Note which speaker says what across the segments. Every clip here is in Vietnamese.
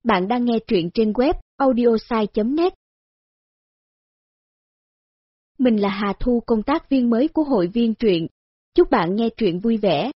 Speaker 1: Bạn đang nghe truyện trên web audiosai.net. Mình là Hà Thu, công tác viên mới của hội viên truyện. Chúc bạn nghe truyện vui vẻ.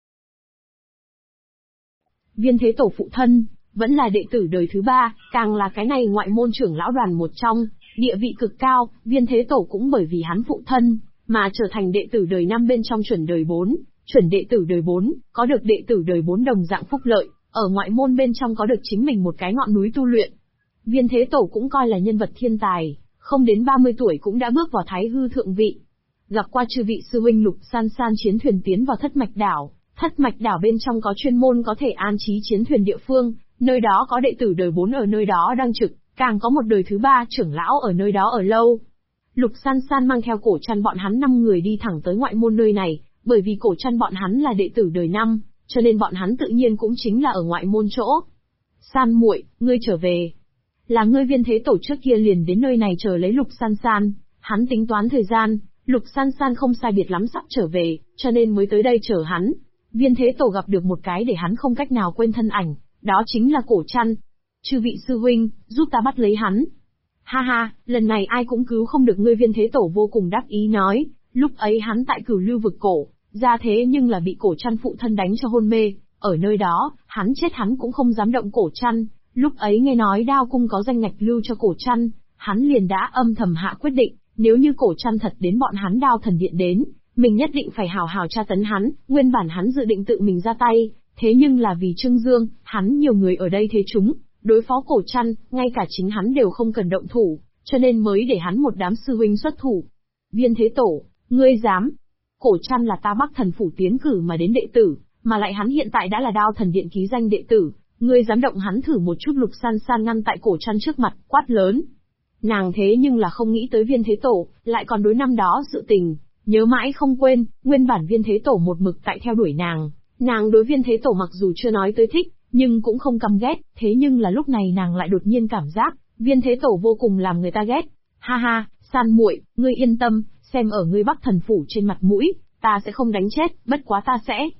Speaker 2: Viên Thế Tổ phụ thân, vẫn là đệ tử đời thứ 3, càng là cái này ngoại môn trưởng lão đoàn một trong, địa vị cực cao. Viên Thế Tổ cũng bởi vì hắn phụ thân, mà trở thành đệ tử đời 5 bên trong chuẩn đời 4. Chuẩn đệ tử đời 4, có được đệ tử đời 4 đồng dạng phúc lợi, ở ngoại môn bên trong có được chính mình một cái ngọn núi tu luyện. Viên Thế Tổ cũng coi là nhân vật thiên tài, không đến 30 tuổi cũng đã bước vào thái hư thượng vị. Gặp qua chư vị sư huynh Lục San San chiến thuyền tiến vào Thất Mạch Đảo. Thất Mạch Đảo bên trong có chuyên môn có thể an trí chiến thuyền địa phương, nơi đó có đệ tử đời 4 ở nơi đó đang trực, càng có một đời thứ 3 trưởng lão ở nơi đó ở lâu. Lục San San mang theo Cổ Trăn bọn hắn 5 người đi thẳng tới ngoại môn nơi này, bởi vì Cổ Trăn bọn hắn là đệ tử đời 5, cho nên bọn hắn tự nhiên cũng chính là ở ngoại môn chỗ. San muội, ngươi trở về. Là ngươi Viên Thế Tổ trước kia liền đến nơi này chờ lấy Lục San San, hắn tính toán thời gian, Lục San San không sai biệt lắm sắp trở về, cho nên mới tới đây chờ hắn. Viên Thế Tổ gặp được một cái để hắn không cách nào quên thân ảnh, đó chính là Cổ Trăn. Chư vị sư huynh, giúp ta bắt lấy hắn. Ha ha, lần này ai cũng cứu không được ngươi. Viên Thế Tổ vô cùng đắc ý nói, lúc ấy hắn tại Cửu Lưu vực cổ, ra thế nhưng là bị Cổ Trăn phụ thân đánh cho hôn mê, ở nơi đó, hắn chết hắn cũng không dám động Cổ Trăn. Lúc ấy nghe nói Đao Cung có danh ngạch lưu cho Cổ Trăn, hắn liền đã âm thầm hạ quyết định, nếu như Cổ Trăn thật đến bọn hắn Đao Thần Điện đến, mình nhất định phải hào hào tra tấn hắn. Nguyên bản hắn dự định tự mình ra tay, thế nhưng là vì Trương Dương, hắn nhiều người ở đây thế chúng, đối phó Cổ Trăn, ngay cả chính hắn đều không cần động thủ, cho nên mới để hắn một đám sư huynh xuất thủ. Viên Thế Tổ, ngươi dám? Cổ Trăn là ta Bắc Thần Phủ tiến cử mà đến đệ tử, mà lại hắn hiện tại đã là Đao Thần Điện ký danh đệ tử, ngươi dám động hắn thử một chút. Lục San San ngăn tại Cổ Trăn trước mặt, quát lớn. Nàng thế nhưng là không nghĩ tới Viên Thế Tổ, lại còn đối năm đó sự tình, nhớ mãi không quên. Nguyên bản Viên Thế Tổ một mực tại theo đuổi nàng đối Viên Thế Tổ mặc dù chưa nói tới thích, nhưng cũng không căm ghét, thế nhưng là lúc này nàng lại đột nhiên cảm giác, Viên Thế Tổ vô cùng làm người ta ghét. Ha ha, San muội, ngươi yên tâm, xem ở ngươi Bắc Thần Phủ trên mặt mũi, ta sẽ không đánh chết, bất quá ta sẽ.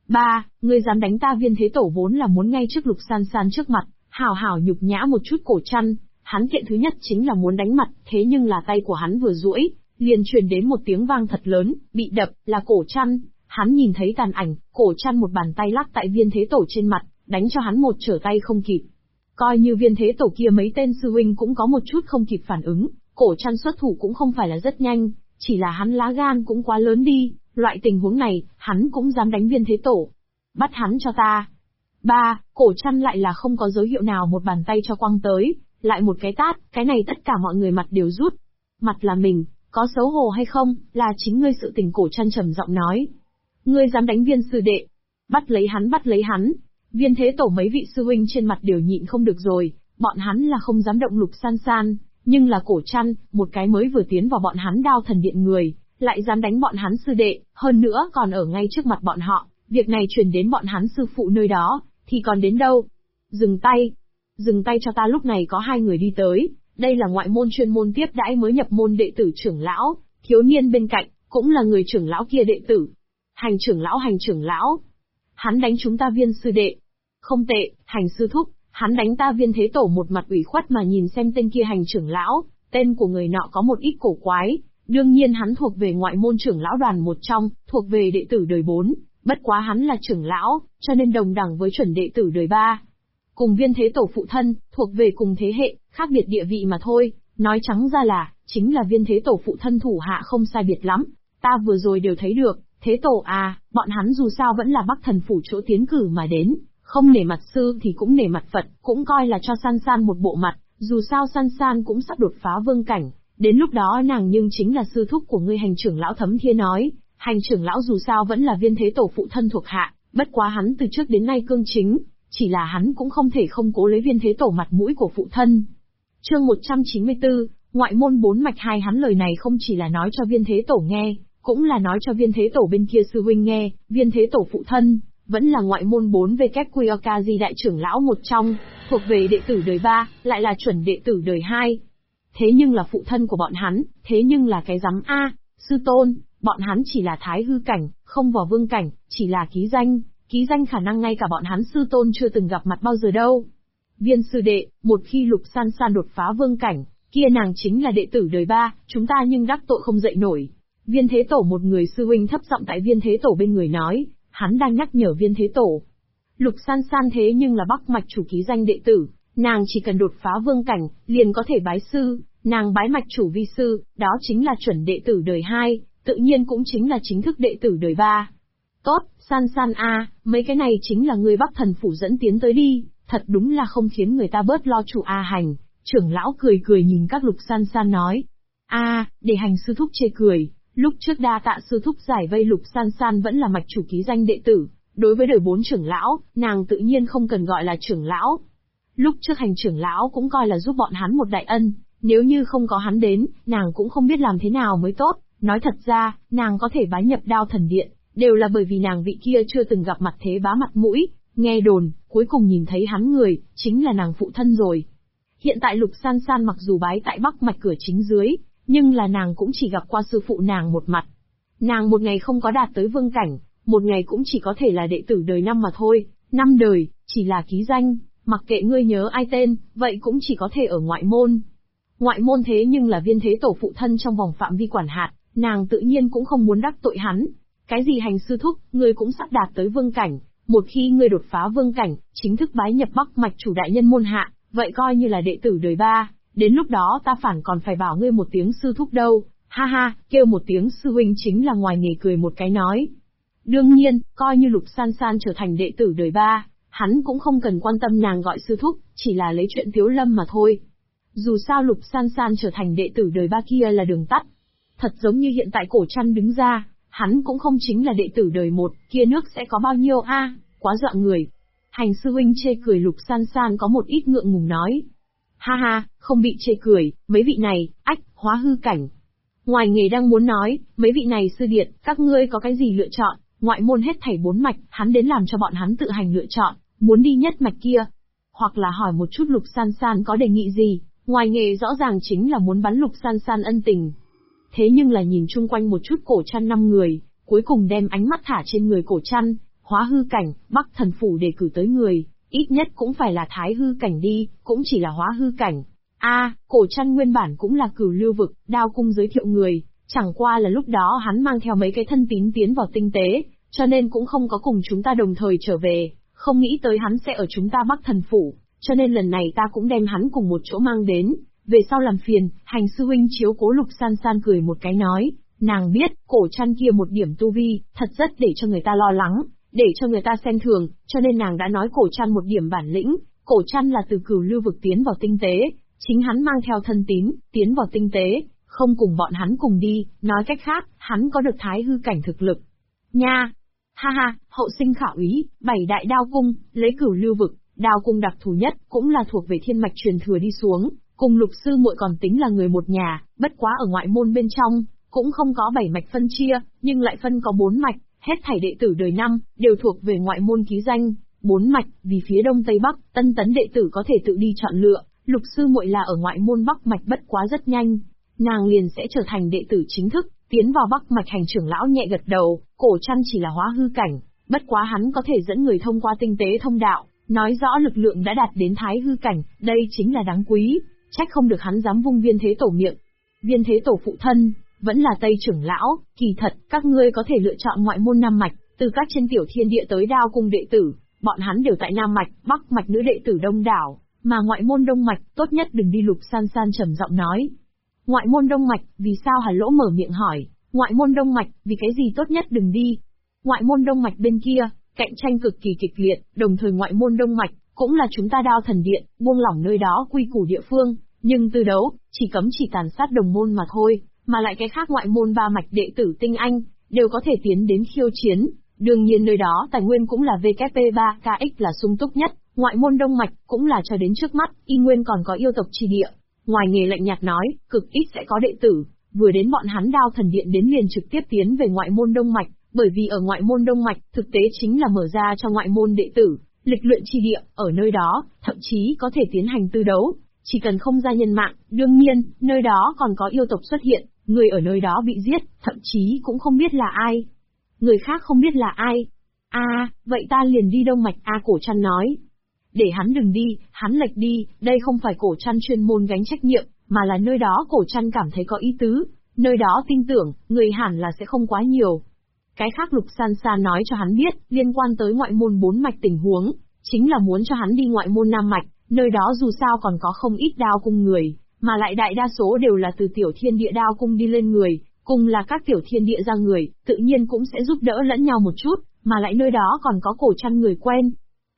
Speaker 2: Ngươi dám đánh ta? Viên Thế Tổ vốn là muốn ngay trước Lục San San trước mặt, hào hào nhục nhã một chút Cổ Trăn, hắn kiện thứ nhất chính là muốn đánh mặt, thế nhưng là tay của hắn vừa duỗi, liền truyền đến một tiếng vang thật lớn, bị đập, là Cổ Trăn. Hắn nhìn thấy tàn ảnh, Cổ Trăn một bàn tay lắc tại Viên Thế Tổ trên mặt, đánh cho hắn một trở tay không kịp. Coi như Viên Thế Tổ kia mấy tên sư huynh cũng có một chút không kịp phản ứng, Cổ Trăn xuất thủ cũng không phải là rất nhanh, chỉ là hắn lá gan cũng quá lớn đi, loại tình huống này, hắn cũng dám đánh Viên Thế Tổ. Bắt hắn cho ta. Cổ Trăn lại là không có dấu hiệu nào một bàn tay cho quăng tới, lại một cái tát, cái này tất cả mọi người mặt đều rút. Mặt là mình, có xấu hổ hay không, là chính ngươi sự tình. Cổ Trăn trầm giọng nói. Ngươi dám đánh Viên sư đệ? Bắt lấy hắn. Viên Thế Tổ mấy vị sư huynh trên mặt đều nhịn không được rồi, bọn hắn là không dám động Lục San San, nhưng là Cổ Trăn, một cái mới vừa tiến vào bọn hắn Đao Thần Điện người, lại dám đánh bọn hắn sư đệ, hơn nữa còn ở ngay trước mặt bọn họ, việc này truyền đến bọn hắn sư phụ nơi đó, thì còn đến đâu? Dừng tay cho ta. Lúc này có hai người đi tới, đây là ngoại môn chuyên môn tiếp đãi mới nhập môn đệ tử trưởng lão, thiếu niên bên cạnh, cũng là người trưởng lão kia đệ tử. Hành trưởng lão. Hắn đánh chúng ta Viên sư đệ. Không tệ, Hành sư thúc, hắn đánh ta. Viên Thế Tổ một mặt ủy khuất mà nhìn xem tên kia Hành trưởng lão, tên của người nọ có một ít cổ quái, đương nhiên hắn thuộc về ngoại môn trưởng lão đoàn một trong, thuộc về đệ tử đời 4, bất quá hắn là trưởng lão, cho nên đồng đẳng với chuẩn đệ tử đời 3. Cùng Viên Thế Tổ phụ thân, thuộc về cùng thế hệ, khác biệt địa vị mà thôi, nói trắng ra là, chính là Viên Thế Tổ phụ thân thủ hạ không sai biệt lắm, ta vừa rồi đều thấy được. Thế Tổ à, bọn hắn dù sao vẫn là Bắc Thần Phủ chỗ tiến cử mà đến, không nể mặt sư thì cũng nể mặt Phật, cũng coi là cho San San một bộ mặt, dù sao San San cũng sắp đột phá vương cảnh, đến lúc đó nàng nhưng chính là sư thúc của ngươi. Hành trưởng lão thấm thía nói, Hành trưởng lão dù sao vẫn là Viên Thế Tổ phụ thân thuộc hạ, bất quá hắn từ trước đến nay cương chính, chỉ là hắn cũng không thể không cố lấy Viên Thế Tổ mặt mũi của phụ thân. Chương 194, ngoại môn 4 mạch 2. Hắn lời này không chỉ là nói cho Viên Thế Tổ nghe, cũng là nói cho Viên Thế Tổ bên kia sư huynh nghe. Viên Thế Tổ phụ thân, vẫn là ngoại môn 4WQKG đại trưởng lão một trong, thuộc về đệ tử đời 3, lại là chuẩn đệ tử đời 2. Thế nhưng là phụ thân của bọn hắn, thế nhưng là cái rắm a, sư tôn, bọn hắn chỉ là thái hư cảnh, không vào vương cảnh, chỉ là ký danh khả năng ngay cả bọn hắn sư tôn chưa từng gặp mặt bao giờ đâu. Viên sư đệ, một khi Lục San San đột phá vương cảnh, kia nàng chính là đệ tử đời 3, chúng ta nhưng đắc tội không dậy nổi. Viên Thế Tổ, một người sư huynh thấp giọng tại Viên Thế Tổ bên người nói, hắn đang nhắc nhở Viên Thế Tổ. Lục San San thế nhưng là Bắc Mạch chủ ký danh đệ tử, nàng chỉ cần đột phá vương cảnh, liền có thể bái sư, nàng bái mạch chủ vi sư, đó chính là chuẩn đệ tử đời 2, tự nhiên cũng chính là chính thức đệ tử đời 3. Tốt, San San a, mấy cái này chính là người Bắc Thần Phủ dẫn tiến tới đi, thật đúng là không khiến người ta bớt lo chủ A Hành. Trưởng lão cười cười nhìn các Lục San San nói. Để Hành sư thúc chê cười, lúc trước đa tạ sư thúc giải vây Lục San San vẫn là mạch chủ ký danh đệ tử, đối với đời 4 trưởng lão, nàng tự nhiên không cần gọi là trưởng lão. Lúc trước Hành trưởng lão cũng coi là giúp bọn hắn một đại ân, nếu như không có hắn đến, nàng cũng không biết làm thế nào mới tốt. Nói thật ra, nàng có thể bái nhập Đao Thần Điện, đều là bởi vì nàng vị kia chưa từng gặp mặt thế bá mặt mũi, nghe đồn, cuối cùng nhìn thấy hắn người, chính là nàng phụ thân rồi. Hiện tại Lục San San mặc dù bái tại Bắc Mạch cửa chính dưới, nhưng là nàng cũng chỉ gặp qua sư phụ nàng một mặt. Nàng một ngày không có đạt tới vương cảnh, một ngày cũng chỉ có thể là đệ tử đời 5 mà thôi, 5 đời, chỉ là ký danh, mặc kệ ngươi nhớ ai tên, vậy cũng chỉ có thể ở ngoại môn. Ngoại môn thế nhưng là Viên Thế Tổ phụ thân trong vòng phạm vi quản hạt, nàng tự nhiên cũng không muốn đắc tội hắn. Cái gì Hành sư thúc, ngươi cũng sắp đạt tới vương cảnh, một khi ngươi đột phá vương cảnh, chính thức bái nhập Bắc Mạch chủ đại nhân môn hạ, vậy coi như là đệ tử đời 3, đến lúc đó ta phản còn phải bảo ngươi một tiếng sư thúc đâu, ha ha, kêu một tiếng sư huynh chính là ngoài nghề cười một cái nói. Đương nhiên, coi như Lục San San trở thành đệ tử đời 3, hắn cũng không cần quan tâm nàng gọi sư thúc, chỉ là lấy chuyện Tiếu Lâm mà thôi. Dù sao Lục San San trở thành đệ tử đời 3 kia là đường tắt. Thật giống như hiện tại Cổ Trăn đứng ra, hắn cũng không chính là đệ tử đời 1, kia nước sẽ có bao nhiêu quá dọa người. Hành sư huynh chê cười Lục San San có một ít ngượng ngùng nói. Ha ha, không bị chê cười, mấy vị này, hóa hư cảnh. Ngoài nghề đang muốn nói, mấy vị này sư điện, các ngươi có cái gì lựa chọn, ngoại môn hết thảy 4 mạch, hắn đến làm cho bọn hắn tự hành lựa chọn, muốn đi nhất mạch kia. Hoặc là hỏi một chút Lục San San có đề nghị gì, ngoài nghề rõ ràng chính là muốn bắn Lục San San ân tình. Thế nhưng là nhìn chung quanh một chút Cổ Trăn 5 người, cuối cùng đem ánh mắt thả trên người Cổ Trăn, hóa hư cảnh, Bắc Thần Phủ đề cử tới người, ít nhất cũng phải là thái hư cảnh đi, cũng chỉ là hóa hư cảnh. Cổ Trăn nguyên bản cũng là Cửu Lưu vực, Đao cung giới thiệu người, chẳng qua là lúc đó hắn mang theo mấy cái thân tín tiến vào tinh tế, cho nên cũng không có cùng chúng ta đồng thời trở về, không nghĩ tới hắn sẽ ở chúng ta Bắc Thần Phủ, cho nên lần này ta cũng đem hắn cùng một chỗ mang đến, về sau làm phiền, Hành sư huynh chiếu cố. Lục San San cười một cái nói, nàng biết, Cổ Trăn kia một điểm tu vi, thật rất để cho người ta lo lắng, để cho người ta xem thường, cho nên nàng đã nói Cổ Trăn một điểm bản lĩnh. Cổ Trăn là từ Cửu Lưu vực tiến vào tinh tế, chính hắn mang theo thân tín, tiến vào tinh tế, không cùng bọn hắn cùng đi, nói cách khác, hắn có được thái hư cảnh thực lực. Nha! Ha ha, hậu sinh khảo ý, 7 đại đao cung, lấy Cửu Lưu vực, đao cung đặc thù nhất, cũng là thuộc về thiên mạch truyền thừa đi xuống, cùng Lục sư muội còn tính là người một nhà, bất quá ở ngoại môn bên trong, cũng không có 7 mạch phân chia, nhưng lại phân có 4 mạch, hết thảy đệ tử đời 5, đều thuộc về ngoại môn ký danh, 4 mạch, vì phía đông tây bắc, tân tấn đệ tử có thể tự đi chọn lựa, Lục sư muội là ở ngoại môn Bắc mạch, bất quá rất nhanh, nàng liền sẽ trở thành đệ tử chính thức, tiến vào Bắc mạch. Hành trưởng lão nhẹ gật đầu, Cổ Trăn chỉ là hóa hư cảnh, bất quá hắn có thể dẫn người thông qua tinh tế thông đạo, nói rõ lực lượng đã đạt đến thái hư cảnh, đây chính là đáng quý, trách không được hắn dám vung Viên Thế Tổ miệng. Viên Thế Tổ phụ thân, vẫn là Tây trưởng lão, kỳ thật, các ngươi có thể lựa chọn ngoại môn Nam mạch, từ các trên tiểu thiên địa tới Đao cung đệ tử, bọn hắn đều tại Nam mạch, Bắc mạch nữ đệ tử đông đảo, mà ngoại môn Đông mạch, tốt nhất đừng đi. Lục San San trầm giọng nói. Ngoại môn Đông mạch, vì sao? Hà Lỗ mở miệng hỏi. Ngoại môn Đông mạch, vì cái gì tốt nhất đừng đi? Ngoại môn Đông mạch bên kia, cạnh tranh cực kỳ kịch liệt, đồng thời ngoại môn Đông mạch, cũng là chúng ta Đao Thần Điện, buông lỏng nơi đó quy củ địa phương, nhưng từ đấu, chỉ cấm chỉ tàn sát đồng môn mà thôi, mà lại cái khác ngoại môn 3 mạch đệ tử tinh anh, đều có thể tiến đến khiêu chiến, đương nhiên nơi đó tài nguyên cũng là VKP3KX là sung túc nhất, ngoại môn Đông mạch, cũng là cho đến trước mắt, y nguyên còn có yêu tộc chi địa. Ngoài nghề lạnh nhạt nói, cực ít sẽ có đệ tử, vừa đến bọn hắn Đao Thần Điện đến liền trực tiếp tiến về ngoại môn Đông mạch, bởi vì ở ngoại môn Đông mạch, thực tế chính là mở ra cho ngoại môn đệ tử, lịch luyện chi địa, ở nơi đó, thậm chí có thể tiến hành tư đấu, chỉ cần không ra nhân mạng, đương nhiên, nơi đó còn có yêu tộc xuất hiện, người ở nơi đó bị giết, thậm chí cũng không biết là ai. Người khác không biết là ai. Vậy ta liền đi Đông mạch. Cổ Trăn nói. Để hắn đừng đi, hắn lệch đi, đây không phải Cổ Trăn chuyên môn gánh trách nhiệm, mà là nơi đó Cổ Trăn cảm thấy có ý tứ, nơi đó tin tưởng, người hẳn là sẽ không quá nhiều. Cái khác Lục San San nói cho hắn biết, liên quan tới ngoại môn 4 mạch tình huống, chính là muốn cho hắn đi ngoại môn 5 mạch, nơi đó dù sao còn có không ít đao cung người, mà lại đại đa số đều là từ tiểu thiên địa đao cung đi lên người, cùng là các tiểu thiên địa ra người, tự nhiên cũng sẽ giúp đỡ lẫn nhau một chút, mà lại nơi đó còn có Cổ Trăn người quen.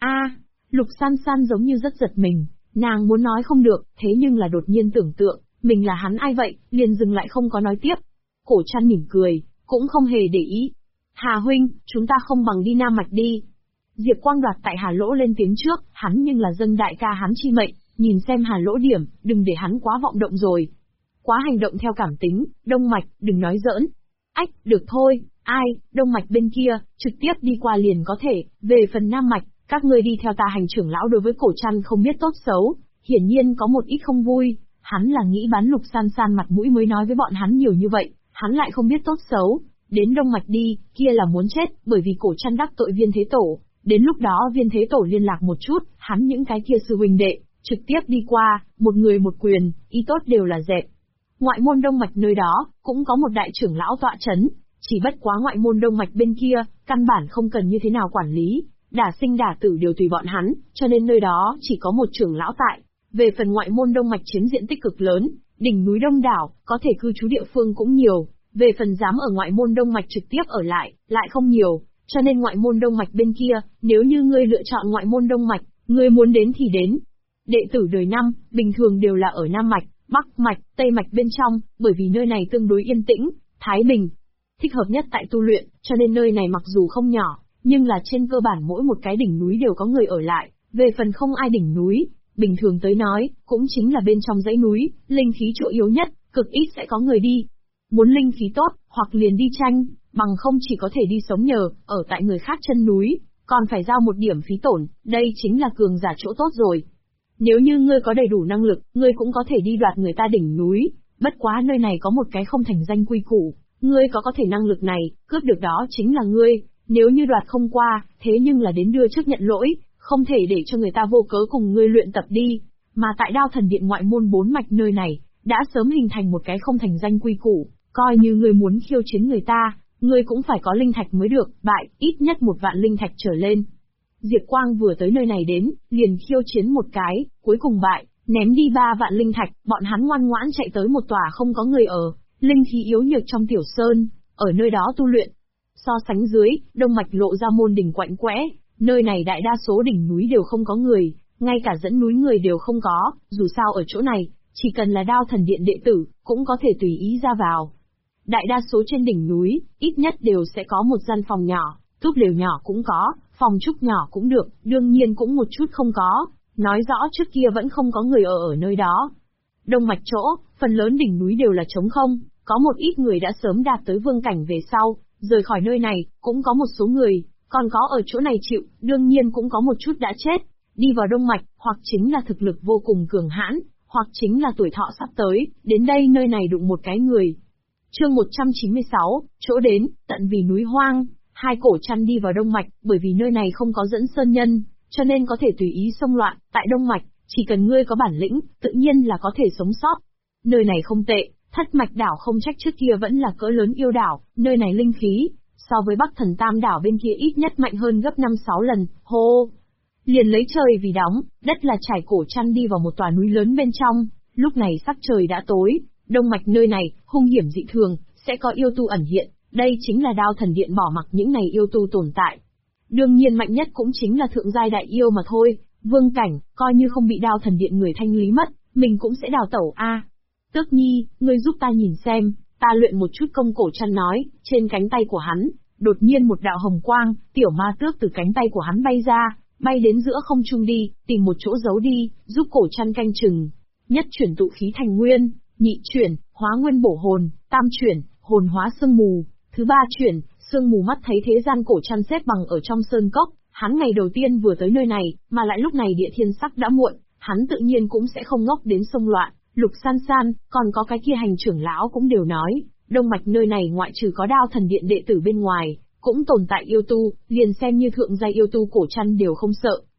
Speaker 2: Lục San San giống như rất giật mình, nàng muốn nói không được, thế nhưng là đột nhiên tưởng tượng, mình là hắn ai vậy, liền dừng lại không có nói tiếp. Cổ Trăn mỉm cười, cũng không hề để ý. Hà huynh, chúng ta không bằng đi Nam Mạch đi. Diệp Quang đoạt tại Hà Lỗ lên tiếng trước, hắn nhưng là dâng đại ca hắn chi mệnh, nhìn xem Hà Lỗ điểm, đừng để hắn quá vọng động rồi. Quá hành động theo cảm tính, Đông Mạch, đừng nói giỡn. Ách, được thôi, Đông Mạch bên kia, trực tiếp đi qua liền có thể, về phần Nam Mạch, các ngươi đi theo ta. Hành trưởng lão đối với Cổ Trăn không biết tốt xấu, hiển nhiên có một ít không vui, hắn là nghĩ bán Lục San San mặt mũi mới nói với bọn hắn nhiều như vậy, hắn lại không biết tốt xấu. Đến Đông Mạch đi, kia là muốn chết, bởi vì Cổ Trăn đắc tội Viên Thế Tổ, đến lúc đó Viên Thế Tổ liên lạc một chút, hắn những cái kia sư huynh đệ, trực tiếp đi qua, một người một quyền, ý tốt đều là dẹp. Ngoại môn Đông Mạch nơi đó, cũng có một đại trưởng lão tọa chấn, chỉ bất quá ngoại môn Đông Mạch bên kia, căn bản không cần như thế nào quản lý, đả sinh đả tử đều tùy bọn hắn, cho nên nơi đó chỉ có một trưởng lão tại. Về phần ngoại môn Đông Mạch chiếm diện tích cực lớn, đỉnh núi đông đảo, có thể cư trú địa phương cũng nhiều, về phần dám ở ngoại môn Đông Mạch trực tiếp ở lại không nhiều, cho nên ngoại môn Đông Mạch bên kia, nếu như ngươi lựa chọn ngoại môn Đông Mạch, ngươi muốn đến thì đến. Đệ tử đời năm, bình thường đều là ở Nam Mạch, Bắc Mạch, Tây Mạch bên trong, bởi vì nơi này tương đối yên tĩnh, thái bình, thích hợp nhất tại tu luyện, cho nên nơi này mặc dù không nhỏ, nhưng là trên cơ bản mỗi một cái đỉnh núi đều có người ở lại, về phần không ai đỉnh núi, bình thường tới nói, cũng chính là bên trong dãy núi, linh khí chỗ yếu nhất, cực ít sẽ có người đi. Muốn linh khí tốt, hoặc liền đi tranh, bằng không chỉ có thể đi sống nhờ, ở tại người khác chân núi, còn phải giao một điểm phí tổn, đây chính là cường giả chỗ tốt rồi. Nếu như ngươi có đầy đủ năng lực, ngươi cũng có thể đi đoạt người ta đỉnh núi, bất quá nơi này có một cái không thành danh quy củ, ngươi có thể năng lực này, cướp được đó chính là ngươi, nếu như đoạt không qua, thế nhưng là đến đưa trước nhận lỗi, không thể để cho người ta vô cớ cùng ngươi luyện tập đi, mà tại Đao Thần Điện ngoại môn 4 mạch nơi này, đã sớm hình thành một cái không thành danh quy củ, coi như ngươi muốn khiêu chiến người ta, ngươi cũng phải có linh thạch mới được, bại, ít nhất 1 vạn linh thạch trở lên. Diệp Quang vừa tới nơi này đến, liền khiêu chiến một cái, cuối cùng bại, ném đi 3 vạn linh thạch, bọn hắn ngoan ngoãn chạy tới một tòa không có người ở, linh khí yếu nhược trong tiểu sơn, ở nơi đó tu luyện. So sánh dưới, Đông Mạch lộ ra môn đỉnh quạnh quẽ, nơi này đại đa số đỉnh núi đều không có người, ngay cả dẫn núi người đều không có, dù sao ở chỗ này, chỉ cần là Đao Thần Điện đệ tử, cũng có thể tùy ý ra vào. Đại đa số trên đỉnh núi, ít nhất đều sẽ có một gian phòng nhỏ, túp lều nhỏ cũng có, phòng trúc nhỏ cũng được, đương nhiên cũng một chút không có, nói rõ trước kia vẫn không có người ở nơi đó. Đông Mạch chỗ, phần lớn đỉnh núi đều là trống không, có một ít người đã sớm đạt tới vương cảnh về sau, rời khỏi nơi này, cũng có một số người, còn có ở chỗ này chịu, đương nhiên cũng có một chút đã chết, đi vào Đông Mạch, hoặc chính là thực lực vô cùng cường hãn, hoặc chính là tuổi thọ sắp tới, đến đây nơi này đụng một cái người. Chương 196, chỗ đến, tận vì núi hoang, hai Cổ Trăn đi vào Đông Mạch, bởi vì nơi này không có dẫn sơn nhân, cho nên có thể tùy ý xông loạn, tại Đông Mạch, chỉ cần ngươi có bản lĩnh, tự nhiên là có thể sống sót. Nơi này không tệ, Thất Mạch đảo không trách trước kia vẫn là cỡ lớn yêu đảo, nơi này linh khí, so với Bắc Thần Tam đảo bên kia ít nhất mạnh hơn gấp 5-6 lần, hô. Liền lấy trời vì đóng, đất là trải. Cổ Trăn đi vào một tòa núi lớn bên trong, lúc này sắc trời đã tối, Đông Mạch nơi này, hung hiểm dị thường, sẽ có yêu tu ẩn hiện, đây chính là Đao Thần Điện bỏ mặc những này yêu tu tồn tại. Đương nhiên mạnh nhất cũng chính là thượng giai đại yêu mà thôi, vương cảnh, coi như không bị Đao Thần Điện người thanh lý mất, mình cũng sẽ đào tẩu a. Tước Nhi, ngươi giúp ta nhìn xem, ta luyện một chút công. Cổ Trăn nói, trên cánh tay của hắn, đột nhiên một đạo hồng quang, tiểu ma tước từ cánh tay của hắn bay ra, bay đến giữa không trung đi, tìm một chỗ giấu đi, giúp Cổ Trăn canh chừng. Nhất chuyển tụ khí thành nguyên, nhị chuyển, hóa nguyên bổ hồn, tam chuyển, hồn hóa sương mù, thứ ba chuyển, sương mù mắt thấy thế gian. Cổ Trăn xếp bằng ở trong sơn cốc, hắn ngày đầu tiên vừa tới nơi này, mà lại lúc này địa thiên sắc đã muộn, hắn tự nhiên cũng sẽ không ngốc đến xông loạn. Lục San San, còn có cái kia hành trưởng lão cũng đều nói, Đông Mạch nơi này ngoại trừ có Đao Thần Điện đệ tử bên ngoài, cũng tồn tại yêu tu, liền xem như thượng giai yêu tu Cổ Trăn đều không sợ,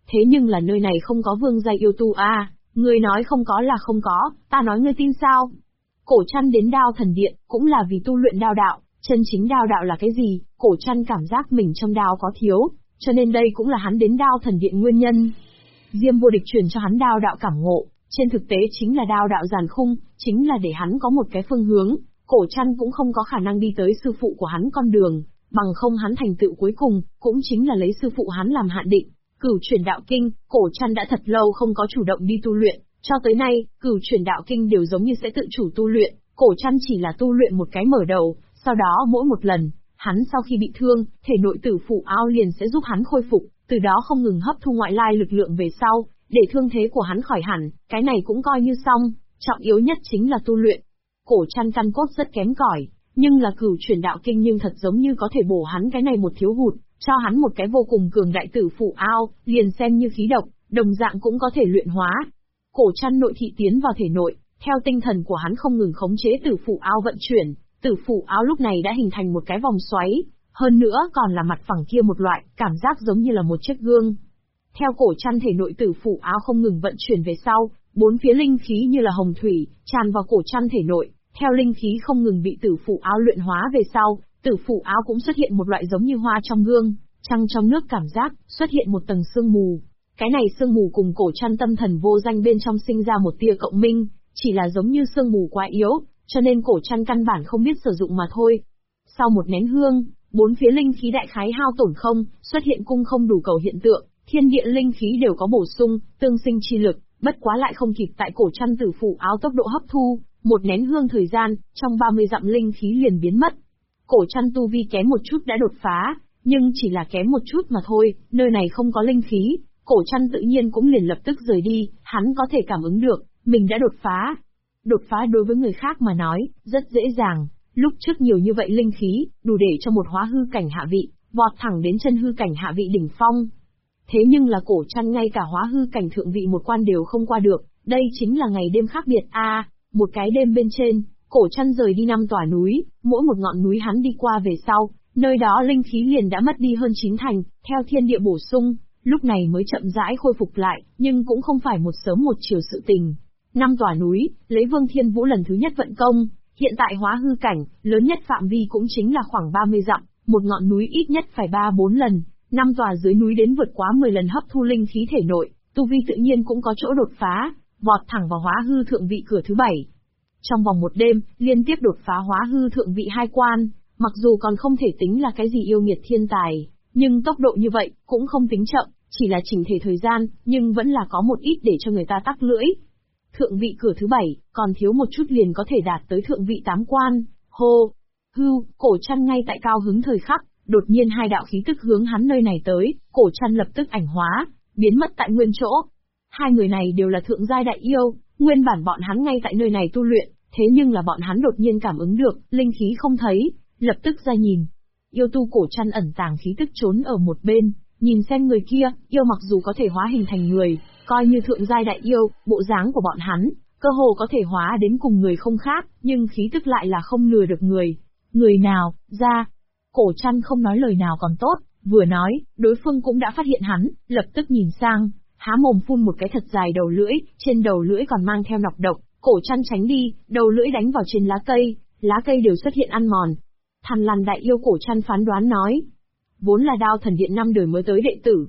Speaker 2: Thế nhưng là nơi này không có vương giai yêu tu à, ngươi nói không có là không có, ta nói ngươi tin sao? Cổ Trăn đến Đao Thần Điện, cũng là vì tu luyện đao đạo, chân chính đao đạo là cái gì, Cổ Trăn cảm giác mình trong đao có thiếu, cho nên đây cũng là hắn đến Đao Thần Điện nguyên nhân. Diêm Vô Địch truyền cho hắn đao đạo cảm ngộ, trên thực tế chính là đao đạo giàn khung, chính là để hắn có một cái phương hướng, Cổ Trăn cũng không có khả năng đi tới sư phụ của hắn con đường, bằng không hắn thành tựu cuối cùng, cũng chính là lấy sư phụ hắn làm hạn định. Cửu Chuyển Đạo Kinh, Cổ Trăn đã thật lâu không có chủ động đi tu luyện, cho tới nay, Cửu Chuyển Đạo Kinh đều giống như sẽ tự chủ tu luyện, Cổ Trăn chỉ là tu luyện một cái mở đầu, sau đó mỗi một lần, hắn sau khi bị thương, thể nội tử phụ ao liền sẽ giúp hắn khôi phục, từ đó không ngừng hấp thu ngoại lai lực lượng về sau, để thương thế của hắn khỏi hẳn, cái này cũng coi như xong, trọng yếu nhất chính là tu luyện. Cổ Trăn căn cốt rất kém cỏi, nhưng là Cửu Chuyển Đạo Kinh nhưng thật giống như có thể bổ hắn cái này một thiếu hụt, cho hắn một cái vô cùng cường đại tử phụ ao, liền xem như khí độc, đồng dạng cũng có thể luyện hóa. Cổ Trăn nội thị tiến vào thể nội, theo tinh thần của hắn không ngừng khống chế tử phụ ao vận chuyển, tử phụ ao lúc này đã hình thành một cái vòng xoáy, hơn nữa còn là mặt phẳng kia một loại, cảm giác giống như là một chiếc gương. Theo Cổ Trăn thể nội tử phụ áo không ngừng vận chuyển về sau, bốn phía linh khí như là hồng thủy, tràn vào Cổ Trăn thể nội, theo linh khí không ngừng bị tử phụ áo luyện hóa về sau, tử phụ áo cũng xuất hiện một loại giống như hoa trong gương, trăng trong nước cảm giác, xuất hiện một tầng sương mù. Cái này sương mù cùng Cổ Trăn tâm thần vô danh bên trong sinh ra một tia cộng minh, chỉ là giống như sương mù quá yếu, cho nên Cổ Trăn căn bản không biết sử dụng mà thôi. Sau một nén hương, bốn phía linh khí đại khái hao tổn không, xuất hiện cung không đủ cầu hiện tượng, thiên địa linh khí đều có bổ sung, tương sinh chi lực, bất quá lại không kịp tại Cổ Trăn tử phụ áo tốc độ hấp thu, một nén hương thời gian, trong 30 dặm linh khí liền biến mất. Cổ Trăn tu vi kém một chút đã đột phá, nhưng chỉ là kém một chút mà thôi, nơi này không có linh khí, Cổ Trăn tự nhiên cũng liền lập tức rời đi, hắn có thể cảm ứng được, mình đã đột phá. Đột phá đối với người khác mà nói, rất dễ dàng, lúc trước nhiều như vậy linh khí, đủ để cho một hóa hư cảnh hạ vị, vọt thẳng đến chân hư cảnh hạ vị đỉnh phong. Thế nhưng là Cổ Trăn ngay cả hóa hư cảnh thượng vị một quan đều không qua được, đây chính là ngày đêm khác biệt a. Một cái đêm bên trên, Cổ Trăn rời đi 5 tòa núi, mỗi một ngọn núi hắn đi qua về sau, nơi đó linh khí liền đã mất đi hơn 9 thành, theo thiên địa bổ sung, lúc này mới chậm rãi khôi phục lại, nhưng cũng không phải một sớm một chiều sự tình. 5 tòa núi, lấy Vương Thiên Vũ lần thứ nhất vận công, hiện tại hóa hư cảnh, lớn nhất phạm vi cũng chính là khoảng 30 dặm, một ngọn núi ít nhất phải 3-4 lần, 5 tòa dưới núi đến vượt quá 10 lần hấp thu linh khí thể nội, tu vi tự nhiên cũng có chỗ đột phá, vọt thẳng vào hóa hư thượng vị cửa thứ 7. Trong vòng một đêm, liên tiếp đột phá hóa hư thượng vị 2 quan, mặc dù còn không thể tính là cái gì yêu nghiệt thiên tài, nhưng tốc độ như vậy, cũng không tính chậm, chỉ là chỉnh thể thời gian, nhưng vẫn là có một ít để cho người ta tắc lưỡi. Thượng vị cửa thứ 7, còn thiếu một chút liền có thể đạt tới thượng vị 8 quan, hô, hưu, Cổ Trăn ngay tại cao hứng thời khắc, đột nhiên hai đạo khí tức hướng hắn nơi này tới, Cổ Trăn lập tức ảnh hóa, biến mất tại nguyên chỗ. Hai người này đều là thượng giai đại yêu, nguyên bản bọn hắn ngay tại nơi này tu luyện, thế nhưng là bọn hắn đột nhiên cảm ứng được, linh khí không thấy, lập tức ra nhìn. Yêu tu Cổ Trăn ẩn tàng khí tức trốn ở một bên, nhìn xem người kia, yêu mặc dù có thể hóa hình thành người, coi như thượng giai đại yêu, bộ dáng của bọn hắn, cơ hồ có thể hóa đến cùng người không khác, nhưng khí tức lại là không lừa được người. Người nào, ra. Cổ Trăn không nói lời nào còn tốt, vừa nói, đối phương cũng đã phát hiện hắn, lập tức nhìn sang, há mồm phun một cái thật dài đầu lưỡi, trên đầu lưỡi còn mang theo nọc độc, Cổ Trăn tránh đi, đầu lưỡi đánh vào trên lá cây đều xuất hiện ăn mòn. Thằn Lằn đại yêu Cổ Trăn phán đoán nói, vốn là Đao Thần Điện 5 đời mới tới đệ tử,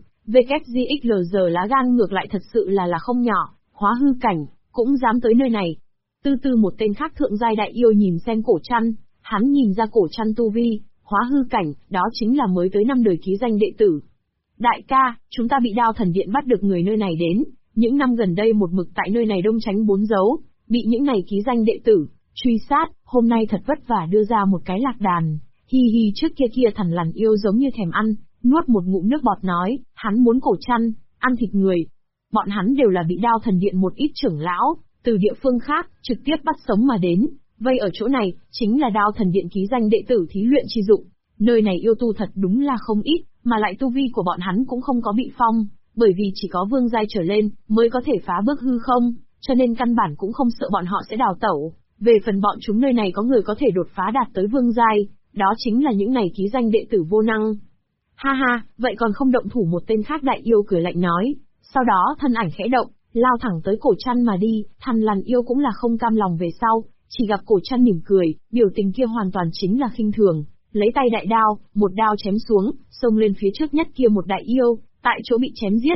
Speaker 2: WGXLG lá gan ngược lại thật sự là không nhỏ, hóa hư cảnh, cũng dám tới nơi này. Từ từ một tên khác thượng giai đại yêu nhìn xem Cổ Trăn, hắn nhìn ra Cổ Trăn tu vi, hóa hư cảnh, đó chính là mới tới 5 đời ký danh đệ tử. Đại ca, chúng ta bị Đao Thần Điện bắt được người nơi này đến, những năm gần đây một mực tại nơi này đông tránh bốn giấu, bị những này ký danh đệ tử truy sát, hôm nay thật vất vả đưa ra một cái lạc đàn. Hi hi, trước kia Thằn Lằn yêu giống như thèm ăn, nuốt một ngụm nước bọt nói, hắn muốn Cổ Trăn ăn thịt người. Bọn hắn đều là bị Đao Thần Điện một ít trưởng lão từ địa phương khác trực tiếp bắt sống mà đến, vây ở chỗ này chính là Đao Thần Điện ký danh đệ tử thí luyện chi dụng. Nơi này yêu tu thật đúng là không ít, mà lại tu vi của bọn hắn cũng không có bị phong, bởi vì chỉ có vương giai trở lên mới có thể phá bước hư không, cho nên căn bản cũng không sợ bọn họ sẽ đào tẩu. Về phần bọn chúng nơi này có người có thể đột phá đạt tới vương giai, đó chính là những này ký danh đệ tử vô năng. Ha ha, vậy còn không động thủ? Một tên khác đại yêu cười lạnh nói, Sau đó thân ảnh khẽ động, lao thẳng tới Cổ Trăn mà đi. Thằn Lằn Yêu cũng là không cam lòng về sau, chỉ gặp Cổ Trăn mỉm cười, biểu tình kia hoàn toàn chính là khinh thường, lấy tay đại đao, một đao chém xuống, xông lên phía trước nhất kia một đại yêu, tại chỗ bị chém giết.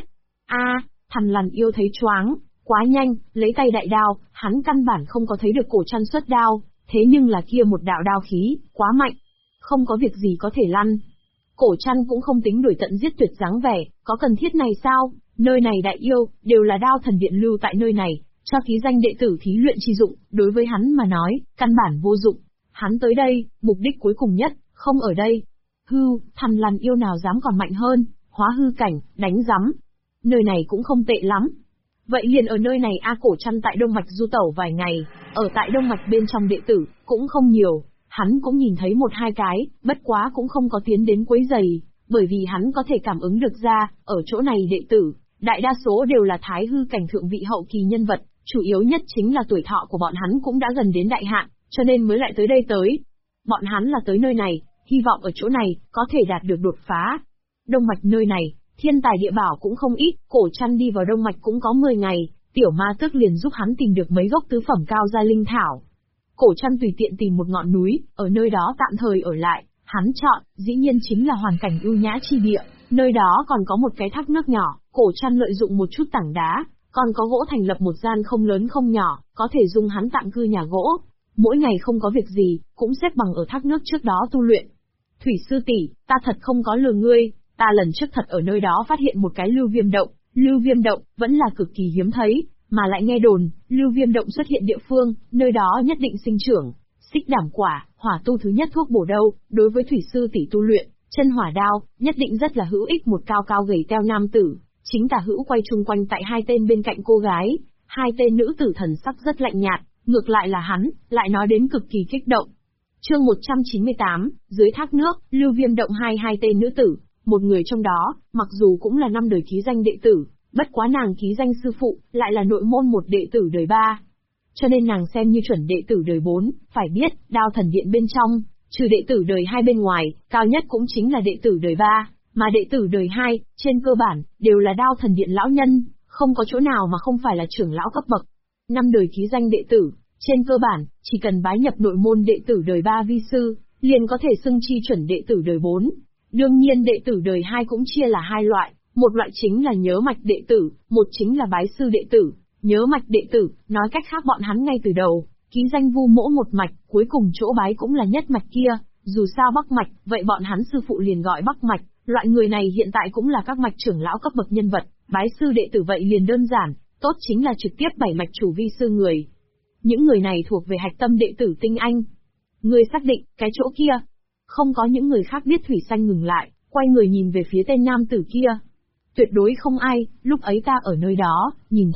Speaker 2: Thằn Lằn Yêu thấy choáng, quá nhanh, lấy tay đại đao, hắn căn bản không có thấy được Cổ Trăn xuất đao, thế nhưng là kia một đạo đao khí, quá mạnh, không có việc gì có thể lăn. Cổ Trăn cũng không tính đuổi tận giết tuyệt dáng vẻ, có cần thiết này sao? Nơi này đại yêu, đều là Đao Thần Điện lưu tại nơi này, cho ký danh đệ tử thí luyện chi dụng, đối với hắn mà nói, căn bản vô dụng. Hắn tới đây, mục đích cuối cùng nhất, không ở đây. Thằn Lằn Yêu nào dám còn mạnh hơn, hóa hư cảnh, đánh rắm. Nơi này cũng không tệ lắm. Vậy liền ở nơi này Cổ Trăn tại Đông Mạch du tẩu vài ngày, ở tại Đông Mạch bên trong đệ tử, cũng không nhiều, hắn cũng nhìn thấy một hai cái, bất quá cũng không có tiến đến quấy giày, bởi vì hắn có thể cảm ứng được ra, ở chỗ này đệ tử, đại đa số đều là thái hư cảnh thượng vị hậu kỳ nhân vật, chủ yếu nhất chính là tuổi thọ của bọn hắn cũng đã gần đến đại hạn, cho nên mới lại tới đây tới. Bọn hắn là tới nơi này, hy vọng ở chỗ này, có thể đạt được đột phá. Đông Mạch nơi này, thiên tài địa bảo cũng không ít, Cổ Trăn đi vào Đông Mạch cũng có 10 ngày, Tiểu Ma Tước liền giúp hắn tìm được mấy gốc tứ phẩm cao gia linh thảo. Cổ Trăn tùy tiện tìm một ngọn núi, ở nơi đó tạm thời ở lại, hắn chọn, dĩ nhiên chính là hoàn cảnh ưu nhã chi địa, nơi đó còn có một cái thác nước nhỏ, Cổ Trăn lợi dụng một chút tảng đá, còn có gỗ thành lập một gian không lớn không nhỏ, có thể dùng hắn tạm cư nhà gỗ. Mỗi ngày không có việc gì, cũng xếp bằng ở thác nước trước đó tu luyện. Thủy sư tỷ, ta thật không có lừa ngươi, ta lần trước thật ở nơi đó phát hiện một cái lưu viêm động, vẫn là cực kỳ hiếm thấy, mà lại nghe đồn, lưu viêm động xuất hiện địa phương, nơi đó nhất định sinh trưởng, xích đảm quả, hỏa tu thứ nhất thuốc bổ đâu, đối với thủy sư tỷ tu luyện, chân hỏa đao, nhất định rất là hữu ích. Một cao cao gầy teo nam tử, chính Tả Hữu quay chung quanh tại hai tên bên cạnh cô gái, hai tên nữ tử thần sắc rất lạnh nhạt, ngược lại là hắn, lại nói đến cực kỳ kích động. Chương 198, dưới thác nước, lưu viêm động hai tên nữ tử, một người trong đó, mặc dù cũng là 5 đời ký danh đệ tử, bất quá nàng ký danh sư phụ, lại là nội môn một đệ tử đời 3. Cho nên nàng xem như chuẩn đệ tử đời 4, phải biết, Đao Thần Điện bên trong, trừ đệ tử đời 2 bên ngoài, cao nhất cũng chính là đệ tử đời 3, mà đệ tử đời 2, trên cơ bản, đều là Đao Thần Điện lão nhân, không có chỗ nào mà không phải là trưởng lão cấp bậc. 5 đời ký danh đệ tử, trên cơ bản, chỉ cần bái nhập nội môn đệ tử đời 3 vi sư, liền có thể xưng chi chuẩn đệ tử đời 4. Đương nhiên đệ tử đời 2 cũng chia là 2 loại, một loại chính là nhớ mạch đệ tử, một chính là bái sư đệ tử. Nhớ mạch đệ tử, nói cách khác bọn hắn ngay từ đầu, ký danh vu mỗ một mạch, cuối cùng chỗ bái cũng là nhất mạch kia, dù sao bắc mạch, vậy bọn hắn sư phụ liền gọi bắc mạch, loại người này hiện tại cũng là các mạch trưởng lão cấp bậc nhân vật, bái sư đệ tử vậy liền đơn giản, tốt chính là trực tiếp 7 mạch chủ vi sư người. Những người này thuộc về hạch tâm đệ tử tinh anh. Người xác định, cái chỗ kia. Không có những người khác biết Thủy Xanh ngừng lại, quay người nhìn về phía tên nam tử kia. Tuyệt đối không ai, lúc ấy ta ở nơi đó, nhìn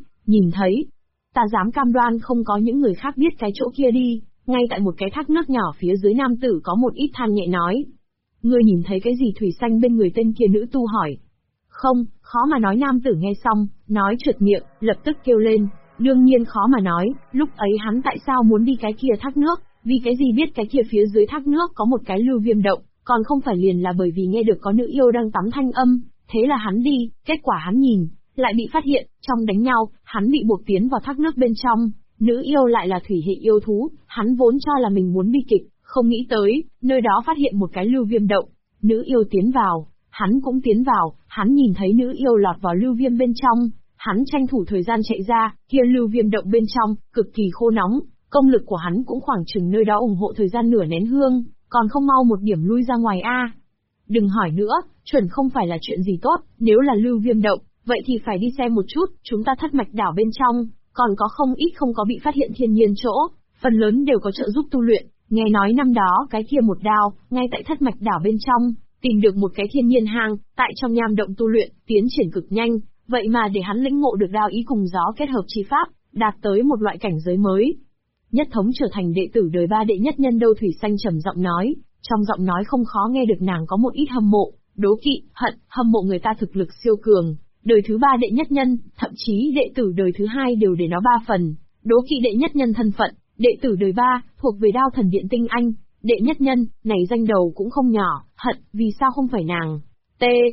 Speaker 2: thấy. Ta dám cam đoan không có những người khác biết cái chỗ kia đi, ngay tại một cái thác nước nhỏ phía dưới nam tử có một ít than nhẹ nói. Ngươi nhìn thấy cái gì? Thủy Xanh bên người tên kia nữ tu hỏi. Không, khó mà nói. Nam tử nghe xong, nói trượt miệng, lập tức kêu lên. Đương nhiên khó mà nói, lúc ấy hắn tại sao muốn đi cái kia thác nước, vì cái gì biết cái kia phía dưới thác nước có một cái lưu viêm động, còn không phải liền là bởi vì nghe được có nữ yêu đang tắm thanh âm, thế là hắn đi, kết quả hắn nhìn, lại bị phát hiện, trong đánh nhau, hắn bị buộc tiến vào thác nước bên trong, nữ yêu lại là thủy hệ yêu thú, hắn vốn cho là mình muốn bi kịch, không nghĩ tới, nơi đó phát hiện một cái lưu viêm động, nữ yêu tiến vào, hắn cũng tiến vào, hắn nhìn thấy nữ yêu lọt vào lưu viêm bên trong. Hắn tranh thủ thời gian chạy ra, kia lưu viêm động bên trong, cực kỳ khô nóng, công lực của hắn cũng khoảng chừng nơi đó ủng hộ thời gian nửa nén hương, còn không mau một điểm lui ra ngoài a. Đừng hỏi nữa, chuẩn không phải là chuyện gì tốt, nếu là lưu viêm động, vậy thì phải đi xem một chút, chúng ta Thất Mạch đảo bên trong, còn có không ít không có bị phát hiện thiên nhiên chỗ, phần lớn đều có trợ giúp tu luyện, nghe nói năm đó cái kia một đao, ngay tại Thất Mạch đảo bên trong, tìm được một cái thiên nhiên hang, tại trong nham động tu luyện, tiến triển cực nhanh. Vậy mà để hắn lĩnh ngộ được đao ý cùng gió kết hợp chi pháp, đạt tới một loại cảnh giới mới. Nhất thống trở thành đệ tử đời 3 đệ nhất nhân đâu? Thủy Xanh trầm giọng nói, trong giọng nói không khó nghe được nàng có một ít hâm mộ, đố kỵ, hận, hâm mộ người ta thực lực siêu cường, đời thứ 3 đệ nhất nhân, thậm chí đệ tử đời thứ 2 đều để nó 3 phần, đố kỵ đệ nhất nhân thân phận, đệ tử đời 3, thuộc về Đao Thần Điện tinh anh, đệ nhất nhân, này danh đầu cũng không nhỏ, hận, vì sao không phải nàng?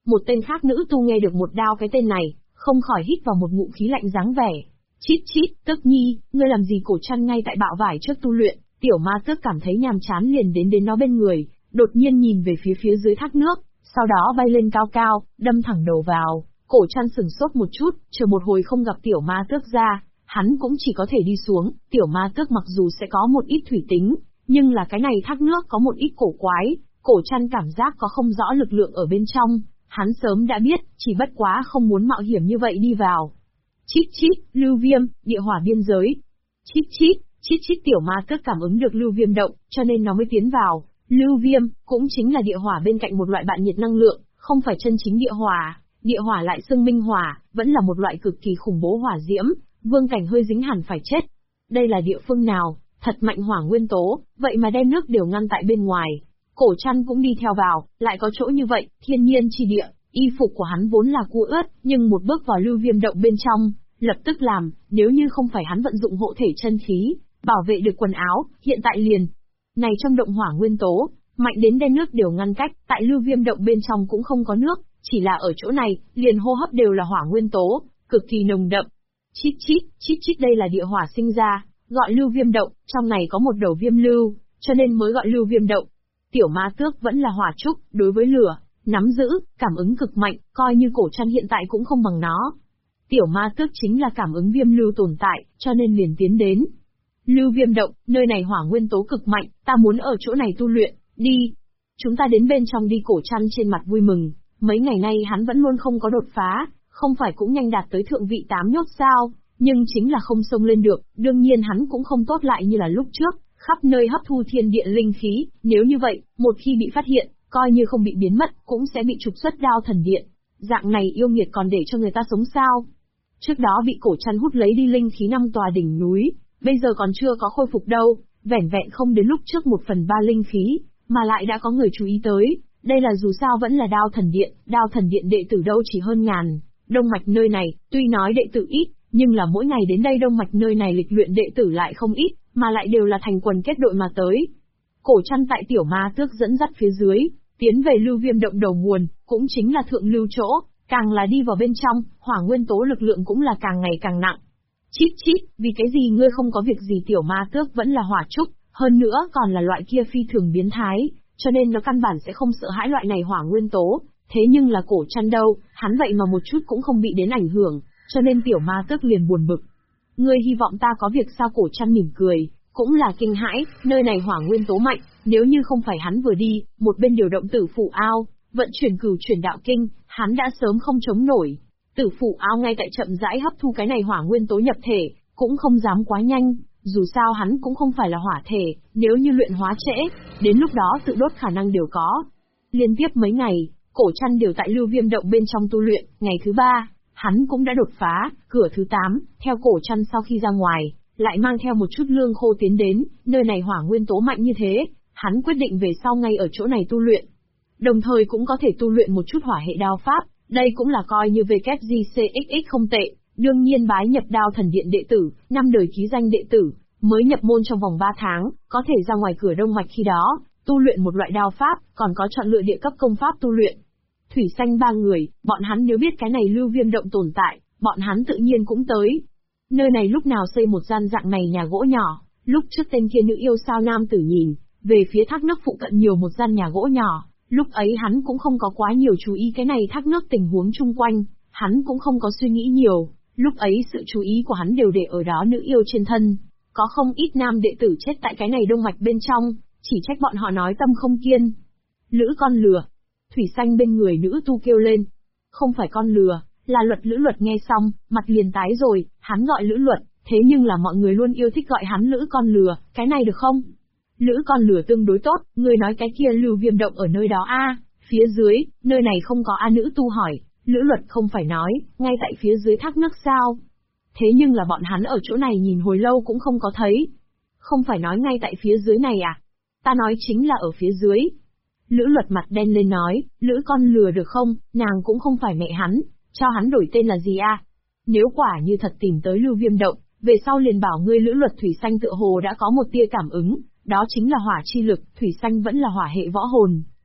Speaker 2: Một tên khác nữ tu nghe được một đao cái tên này, không khỏi hít vào một ngụm khí lạnh dáng vẻ. Chít chít, Tước Nhi, ngươi làm gì cổ chăn ngay tại bạo vải trước tu luyện? Tiểu ma tước cảm thấy nhàm chán liền đến nó bên người, đột nhiên nhìn về phía dưới thác nước, sau đó bay lên cao cao, đâm thẳng đầu vào. Cổ chăn sửng sốt một chút, chờ một hồi không gặp tiểu ma tước ra, hắn cũng chỉ có thể đi xuống. Tiểu ma tước mặc dù sẽ có một ít thủy tính, nhưng là cái này thác nước có một ít cổ quái, cổ chăn cảm giác có không rõ lực lượng ở bên trong, hắn sớm đã biết, chỉ bất quá không muốn mạo hiểm như vậy đi vào. Chít chít, lưu viêm, địa hỏa biên giới. Chít chít tiểu ma tước cảm ứng được lưu viêm động, cho nên nó mới tiến vào. Lưu viêm, cũng chính là địa hỏa bên cạnh một loại bạn nhiệt năng lượng, không phải chân chính địa hỏa. Địa hỏa lại xưng minh hỏa, vẫn là một loại cực kỳ khủng bố hỏa diễm, vương cảnh hơi dính hẳn phải chết. Đây là địa phương nào, thật mạnh hỏa nguyên tố, vậy mà đem nước đều ngăn tại bên ngoài. Cổ chăn cũng đi theo vào, lại có chỗ như vậy, thiên nhiên chi địa, y phục của hắn vốn là cua ướt, nhưng một bước vào lưu viêm động bên trong, lập tức làm, nếu như không phải hắn vận dụng hộ thể chân khí, bảo vệ được quần áo, hiện tại liền. Này trong động hỏa nguyên tố, mạnh đến đem nước đều ngăn cách, tại lưu viêm động bên trong cũng không có nước, chỉ là ở chỗ này, liền hô hấp đều là hỏa nguyên tố, cực kỳ nồng đậm. Chít chít đây là địa hỏa sinh ra, gọi lưu viêm động, trong này có một đầu viêm lưu, cho nên mới gọi lưu viêm động. Tiểu ma tước vẫn là hỏa trúc, đối với lửa, nắm giữ, cảm ứng cực mạnh, coi như cổ chăn hiện tại cũng không bằng nó. Tiểu ma tước chính là cảm ứng viêm lưu tồn tại, cho nên liền tiến đến. Lưu viêm động, nơi này hỏa nguyên tố cực mạnh, ta muốn ở chỗ này tu luyện, đi. Chúng ta đến bên trong đi. Cổ chăn trên mặt vui mừng, mấy ngày nay hắn vẫn luôn không có đột phá, không phải cũng nhanh đạt tới thượng vị 8 nhốt sao, nhưng chính là không xông lên được, đương nhiên hắn cũng không tốt lại như là lúc trước, khắp nơi hấp thu thiên địa linh khí, nếu như vậy, một khi bị phát hiện, coi như không bị biến mất, cũng sẽ bị trục xuất Đao Thần Điện. Dạng này yêu nghiệt còn để cho người ta sống sao? Trước đó bị cổ chăn hút lấy đi linh khí 5 tòa đỉnh núi, bây giờ còn chưa có khôi phục đâu, vẻn vẹn không đến lúc trước 1/3 linh khí, mà lại đã có người chú ý tới, đây là dù sao vẫn là Đao Thần Điện đệ tử đâu chỉ hơn ngàn, Đông Mạch nơi này, tuy nói đệ tử ít, nhưng là mỗi ngày đến đây Đông Mạch nơi này lịch luyện đệ tử lại không ít, mà lại đều là thành quần kết đội mà tới. Cổ chăn tại tiểu ma tước dẫn dắt phía dưới, tiến về lưu viêm động đầu nguồn, cũng chính là thượng lưu chỗ, càng là đi vào bên trong, hỏa nguyên tố lực lượng cũng là càng ngày càng nặng. Chít chít, vì cái gì ngươi không có việc gì? Tiểu ma tước vẫn là hỏa trúc, hơn nữa còn là loại kia phi thường biến thái, cho nên nó căn bản sẽ không sợ hãi loại này hỏa nguyên tố, thế nhưng là cổ chăn đâu, hắn vậy mà một chút cũng không bị đến ảnh hưởng, cho nên tiểu ma tước liền buồn bực. Ngươi hy vọng ta có việc sao? Cổ chăn mỉm cười, cũng là kinh hãi, nơi này hỏa nguyên tố mạnh, nếu như không phải hắn vừa đi, một bên điều động tử phủ ao, vận chuyển cửu chuyển đạo kinh, hắn đã sớm không chống nổi. Tử phủ ao ngay tại chậm rãi hấp thu cái này hỏa nguyên tố nhập thể, cũng không dám quá nhanh, dù sao hắn cũng không phải là hỏa thể, nếu như luyện hóa trễ, đến lúc đó tự đốt khả năng đều có. Liên tiếp mấy ngày, cổ chăn đều tại lưu viêm động bên trong tu luyện, ngày thứ 3, hắn cũng đã đột phá, cửa thứ 8, theo cổ chăn sau khi ra ngoài, lại mang theo một chút lương khô tiến đến, nơi này hỏa nguyên tố mạnh như thế, hắn quyết định về sau ngay ở chỗ này tu luyện. Đồng thời cũng có thể tu luyện một chút hỏa hệ đao pháp, đây cũng là coi như WGCXX không tệ, đương nhiên bái nhập Đao Thần Điện đệ tử, 5 đời ký danh đệ tử, mới nhập môn trong vòng 3 tháng, có thể ra ngoài cửa Đông Mạch khi đó, tu luyện một loại đao pháp, còn có chọn lựa địa cấp công pháp tu luyện. Thủy Xanh 3 người, bọn hắn nếu biết cái này lưu viêm động tồn tại, bọn hắn tự nhiên cũng tới. Nơi này lúc nào xây một gian dạng này nhà gỗ nhỏ, lúc trước tên kia nữ yêu sao nam tử nhìn, về phía thác nước phụ cận nhiều một gian nhà gỗ nhỏ, lúc ấy hắn cũng không có quá nhiều chú ý cái này thác nước tình huống chung quanh, hắn cũng không có suy nghĩ nhiều, lúc ấy sự chú ý của hắn đều để ở đó nữ yêu trên thân. Có không ít nam đệ tử chết tại cái này Đông Mạch bên trong, chỉ trách bọn họ nói tâm không kiên. Lữ con lừa. Thủy Xanh bên người nữ tu kêu lên. Không phải con lừa, là Luật. Lữ Luật nghe xong, mặt liền tái rồi, hắn gọi Lữ Luật, thế nhưng là mọi người luôn yêu thích gọi hắn Lữ con lừa, cái này được không? Lữ con lừa tương đối tốt, người nói cái kia lưu viêm động ở nơi đó phía dưới, nơi này không có nữ tu hỏi, Lữ Luật không phải nói, ngay tại phía dưới thác nước sao? Thế nhưng là bọn hắn ở chỗ này nhìn hồi lâu cũng không có thấy. Không phải nói ngay tại phía dưới này à? Ta nói chính là ở phía dưới. Lữ Luật mặt đen lên nói, Lữ con lừa được không, nàng cũng không phải mẹ hắn, cho hắn đổi tên là gì Nếu quả như thật tìm tới lưu viêm động, về sau liền bảo ngươi. Lữ Luật. Thủy Xanh tựa hồ đã có một tia cảm ứng, đó chính là hỏa chi lực, Thủy Xanh vẫn là hỏa hệ võ hồn,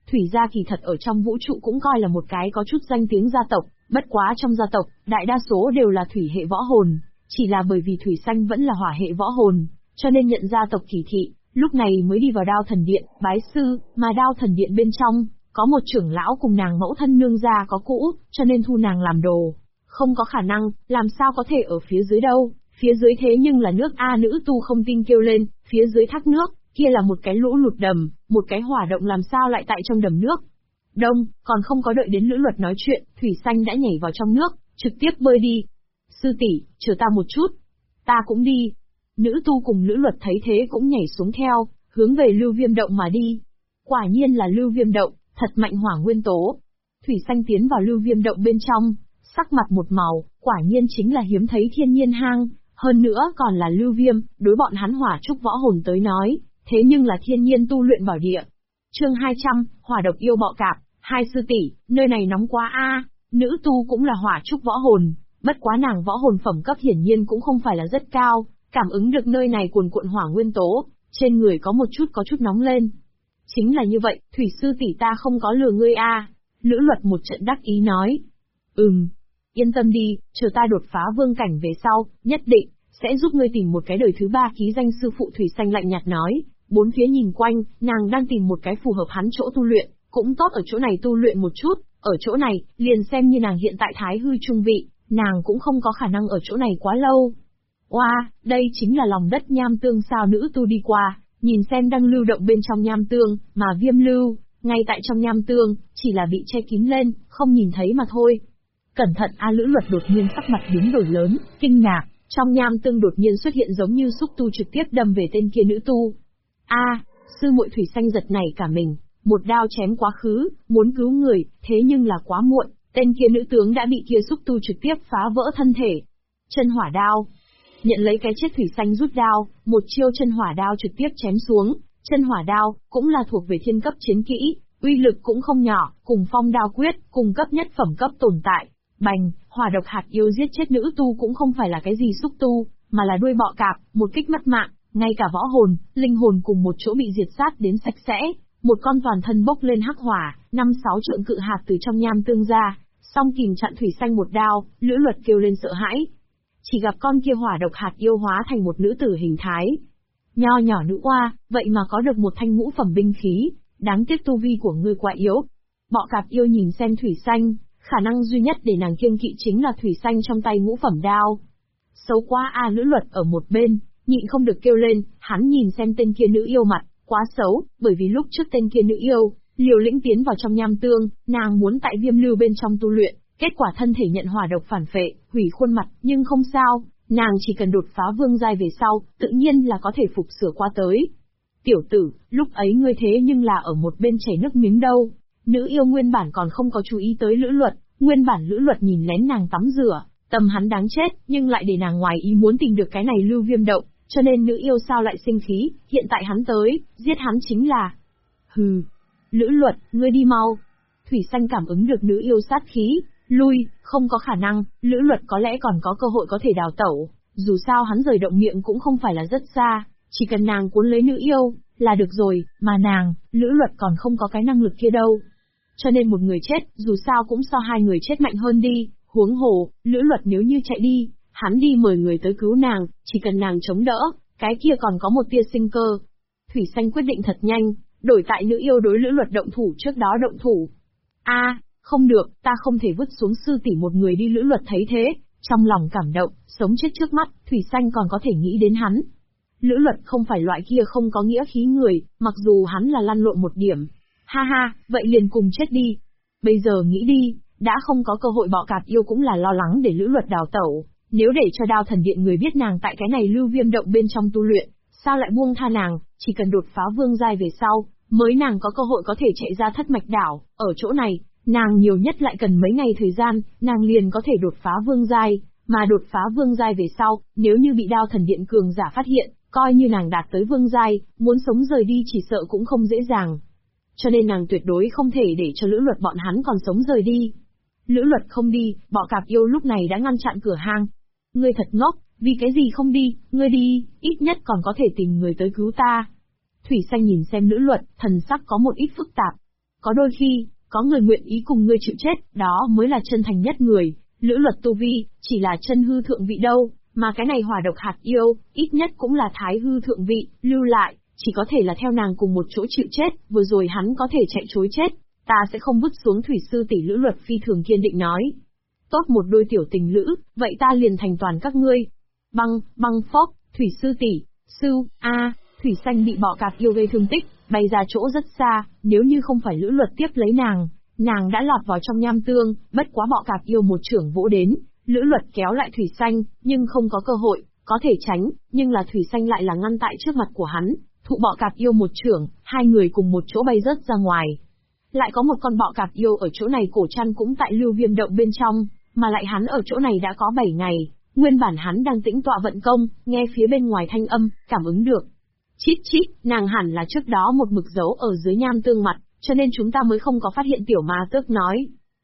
Speaker 2: Thủy gia kỳ thật ở trong vũ trụ cũng coi là một cái có chút danh tiếng gia tộc, bất quá trong gia tộc, đại đa số đều là thủy hệ võ hồn, chỉ là bởi vì Thủy Xanh vẫn là hỏa hệ võ hồn, cho nên nhận gia tộc kỳ thị, lúc này mới đi vào Đao Thần Điện, bái sư, mà Đao Thần Điện bên trong, có một trưởng lão cùng nàng mẫu thân nương gia có cũ, cho nên thu nàng làm đồ. Không có khả năng, làm sao có thể ở phía dưới đâu, phía dưới thế nhưng là nước A. Nữ tu không tin kêu lên, phía dưới thác nước, kia là một cái lũ lụt đầm, một cái hỏa động làm sao lại tại trong đầm nước. Đông, còn không có đợi đến Lữ Luật nói chuyện, Thủy Xanh đã nhảy vào trong nước, trực tiếp bơi đi. Sư tỷ, chờ ta một chút. Ta cũng đi. Nữ tu cùng Lữ Luật thấy thế cũng nhảy xuống theo, hướng về Lưu Viêm động mà đi. Quả nhiên là Lưu Viêm động, thật mạnh hỏa nguyên tố. Thủy Xanh tiến vào Lưu Viêm động bên trong, sắc mặt một màu, quả nhiên chính là hiếm thấy thiên nhiên hang, hơn nữa còn là Lưu Viêm, đối bọn hắn hỏa trúc võ hồn tới nói, thế nhưng là thiên nhiên tu luyện bảo địa. Chương 200, hỏa độc yêu bọ cạp, hai sư tỷ, nơi này nóng quá a. Nữ tu cũng là hỏa trúc võ hồn, bất quá nàng võ hồn phẩm cấp hiển nhiên cũng không phải là rất cao, cảm ứng được nơi này cuồn cuộn hỏa nguyên tố, trên người có chút nóng lên. Chính là như vậy, Thủy sư tỷ ta không có lừa ngươi a. Lữ Luật một trận đắc ý nói. Yên tâm đi, chờ ta đột phá vương cảnh về sau, nhất định sẽ giúp ngươi tìm một cái đời thứ ba ký danh sư phụ. Thủy Xanh lạnh nhạt nói, bốn phía nhìn quanh, nàng đang tìm một cái phù hợp hắn chỗ tu luyện, cũng tốt ở chỗ này tu luyện một chút, ở chỗ này, liền xem như nàng hiện tại thái hư trung vị, nàng cũng không có khả năng ở chỗ này quá lâu. Oa, đây chính là lòng đất nham tương sao? Nữ tu đi qua, nhìn xem đang lưu động bên trong nham tương, mà Viêm lưu, ngay tại trong nham tương, chỉ là bị che kín lên, không nhìn thấy mà thôi. Cẩn thận a. Lữ Luật đột nhiên sắc mặt biến đổi lớn, kinh ngạc, trong nham tương đột nhiên xuất hiện giống như xúc tu trực tiếp đâm về tên kia nữ tu. Sư muội. Thủy Xanh giật nảy cả mình, một đao chém quá khứ, muốn cứu người, thế nhưng là quá muộn, tên kia nữ tướng đã bị kia xúc tu trực tiếp phá vỡ thân thể. Chân hỏa đao. Nhận lấy cái chết, Thủy Xanh rút đao, một chiêu chân hỏa đao trực tiếp chém xuống. Chân hỏa đao cũng là thuộc về thiên cấp chiến kỹ, uy lực cũng không nhỏ, cùng phong đao quyết, cùng cấp nhất phẩm cấp tồn tại. Bành, hỏa độc hạt yêu giết chết nữ tu cũng không phải là cái gì xúc tu, mà là đuôi bọ cạp, một kích mất mạng, ngay cả võ hồn, linh hồn cùng một chỗ bị diệt sát đến sạch sẽ. Một con toàn thân bốc lên hắc hỏa, 5-6 trượng cự hạt từ trong nham tương ra, song kìm chặn Thủy Xanh một đao. Lữ Luật kêu lên sợ hãi. Chỉ gặp con kia hỏa độc hạt yêu hóa thành một nữ tử hình thái. Nho nhỏ nữ oa, vậy mà có được một thanh ngũ phẩm binh khí, đáng tiếc tu vi của ngươi quá yếu. Bọ cạp yêu nhìn xem Thủy Xanh, khả năng duy nhất để nàng kiêng kỵ chính là Thủy Xanh trong tay ngũ phẩm đao. Xấu quá a. Lữ Luật ở một bên, nhịn không được kêu lên, hắn nhìn xem tên kia nữ yêu mặt, quá xấu, bởi vì lúc trước tên kia nữ yêu, liều lĩnh tiến vào trong nham tương, nàng muốn tại Viêm lưu bên trong tu luyện, kết quả thân thể nhận hỏa độc phản phệ, hủy khuôn mặt, nhưng không sao, nàng chỉ cần đột phá vương giai về sau, tự nhiên là có thể phục sửa qua tới. Tiểu tử, lúc ấy ngươi thế nhưng là ở một bên chảy nước miếng đâu. Nữ yêu nguyên bản còn không có chú ý tới Lữ Luật, nguyên bản Lữ Luật nhìn lén nàng tắm rửa, tâm hắn đáng chết, nhưng lại để nàng ngoài ý muốn tìm được cái này Lưu Viêm động, cho nên nữ yêu sao lại sinh khí, hiện tại hắn tới, giết hắn chính là. Hừ. Lữ Luật, ngươi đi mau. Thủy Xanh cảm ứng được nữ yêu sát khí, lui, không có khả năng, Lữ Luật có lẽ còn có cơ hội có thể đào tẩu, dù sao hắn rời động miệng cũng không phải là rất xa, chỉ cần nàng cuốn lấy nữ yêu, là được rồi, mà nàng, Lữ Luật còn không có cái năng lực kia đâu. Cho nên một người chết, dù sao cũng so hai người chết mạnh hơn đi, huống hồ, Lữ Luật nếu như chạy đi, hắn đi mời người tới cứu nàng, chỉ cần nàng chống đỡ, cái kia còn có một tia sinh cơ. Thủy Xanh quyết định thật nhanh, đổi tại nữ yêu đối Lữ Luật động thủ trước đó động thủ. Không được, ta không thể vứt xuống sư tỷ một người đi. Lữ Luật thấy thế, trong lòng cảm động, sống chết trước mắt, Thủy Xanh còn có thể nghĩ đến hắn. Lữ Luật không phải loại kia không có nghĩa khí người, mặc dù hắn là lăn lộn một điểm. Ha ha, vậy liền cùng chết đi. Bây giờ nghĩ đi, đã không có cơ hội, bọ cạp yêu cũng là lo lắng để Lữ Luật đào tẩu, nếu để cho Đao Thần Điện người biết nàng tại cái này Lưu Viêm động bên trong tu luyện, sao lại buông tha nàng, chỉ cần đột phá vương giai về sau, mới nàng có cơ hội có thể chạy ra Thất Mạch Đảo, ở chỗ này, nàng nhiều nhất lại cần mấy ngày thời gian, nàng liền có thể đột phá vương giai, mà đột phá vương giai về sau, nếu như bị Đao Thần Điện cường giả phát hiện, coi như nàng đạt tới vương giai, muốn sống rời đi chỉ sợ cũng không dễ dàng. Cho nên nàng tuyệt đối không thể để cho Lữ Luật bọn hắn còn sống rời đi. Lữ Luật không đi, bọ cạp yêu lúc này đã ngăn chặn cửa hang. Ngươi thật ngốc, vì cái gì không đi, ngươi đi, ít nhất còn có thể tìm người tới cứu ta. Thủy Xanh nhìn xem Lữ Luật, thần sắc có một ít phức tạp. Có đôi khi, có người nguyện ý cùng ngươi chịu chết, đó mới là chân thành nhất người. Lữ Luật tu vi, chỉ là chân hư thượng vị đâu, mà cái này hỏa độc hạt yêu, ít nhất cũng là thái hư thượng vị, lưu lại, chỉ có thể là theo nàng cùng một chỗ chịu chết, vừa rồi hắn có thể chạy trối chết, ta sẽ không vứt xuống thủy sư tỷ. Lữ Luật phi thường kiên định nói. Tốt một đôi tiểu tình lữ, vậy ta liền thành toàn các ngươi. Băng phốc, thủy sư tỷ, thủy xanh bị bọ cạp yêu gây thương tích, bay ra chỗ rất xa, nếu như không phải Lữ Luật tiếp lấy nàng đã lọt vào trong nham tương, bất quá bọ cạp yêu một chưởng vỗ đến, Lữ Luật kéo lại thủy xanh, nhưng không có cơ hội, có thể tránh, nhưng là thủy xanh lại là ngăn tại trước mặt của hắn, thụ bọ cạp yêu một chưởng, hai người cùng một chỗ bay rớt ra ngoài. Lại có một con bọ cạp yêu ở chỗ này, Cổ Trăn cũng tại Lưu Viêm động bên trong, mà lại hắn ở chỗ này đã có 7 ngày, nguyên bản hắn đang tĩnh tọa vận công, nghe phía bên ngoài thanh âm, cảm ứng được. Chít, nàng hẳn là trước đó một mực giấu ở dưới nham tương mặt, cho nên chúng ta mới không có phát hiện. Tiểu Ma Tước nói.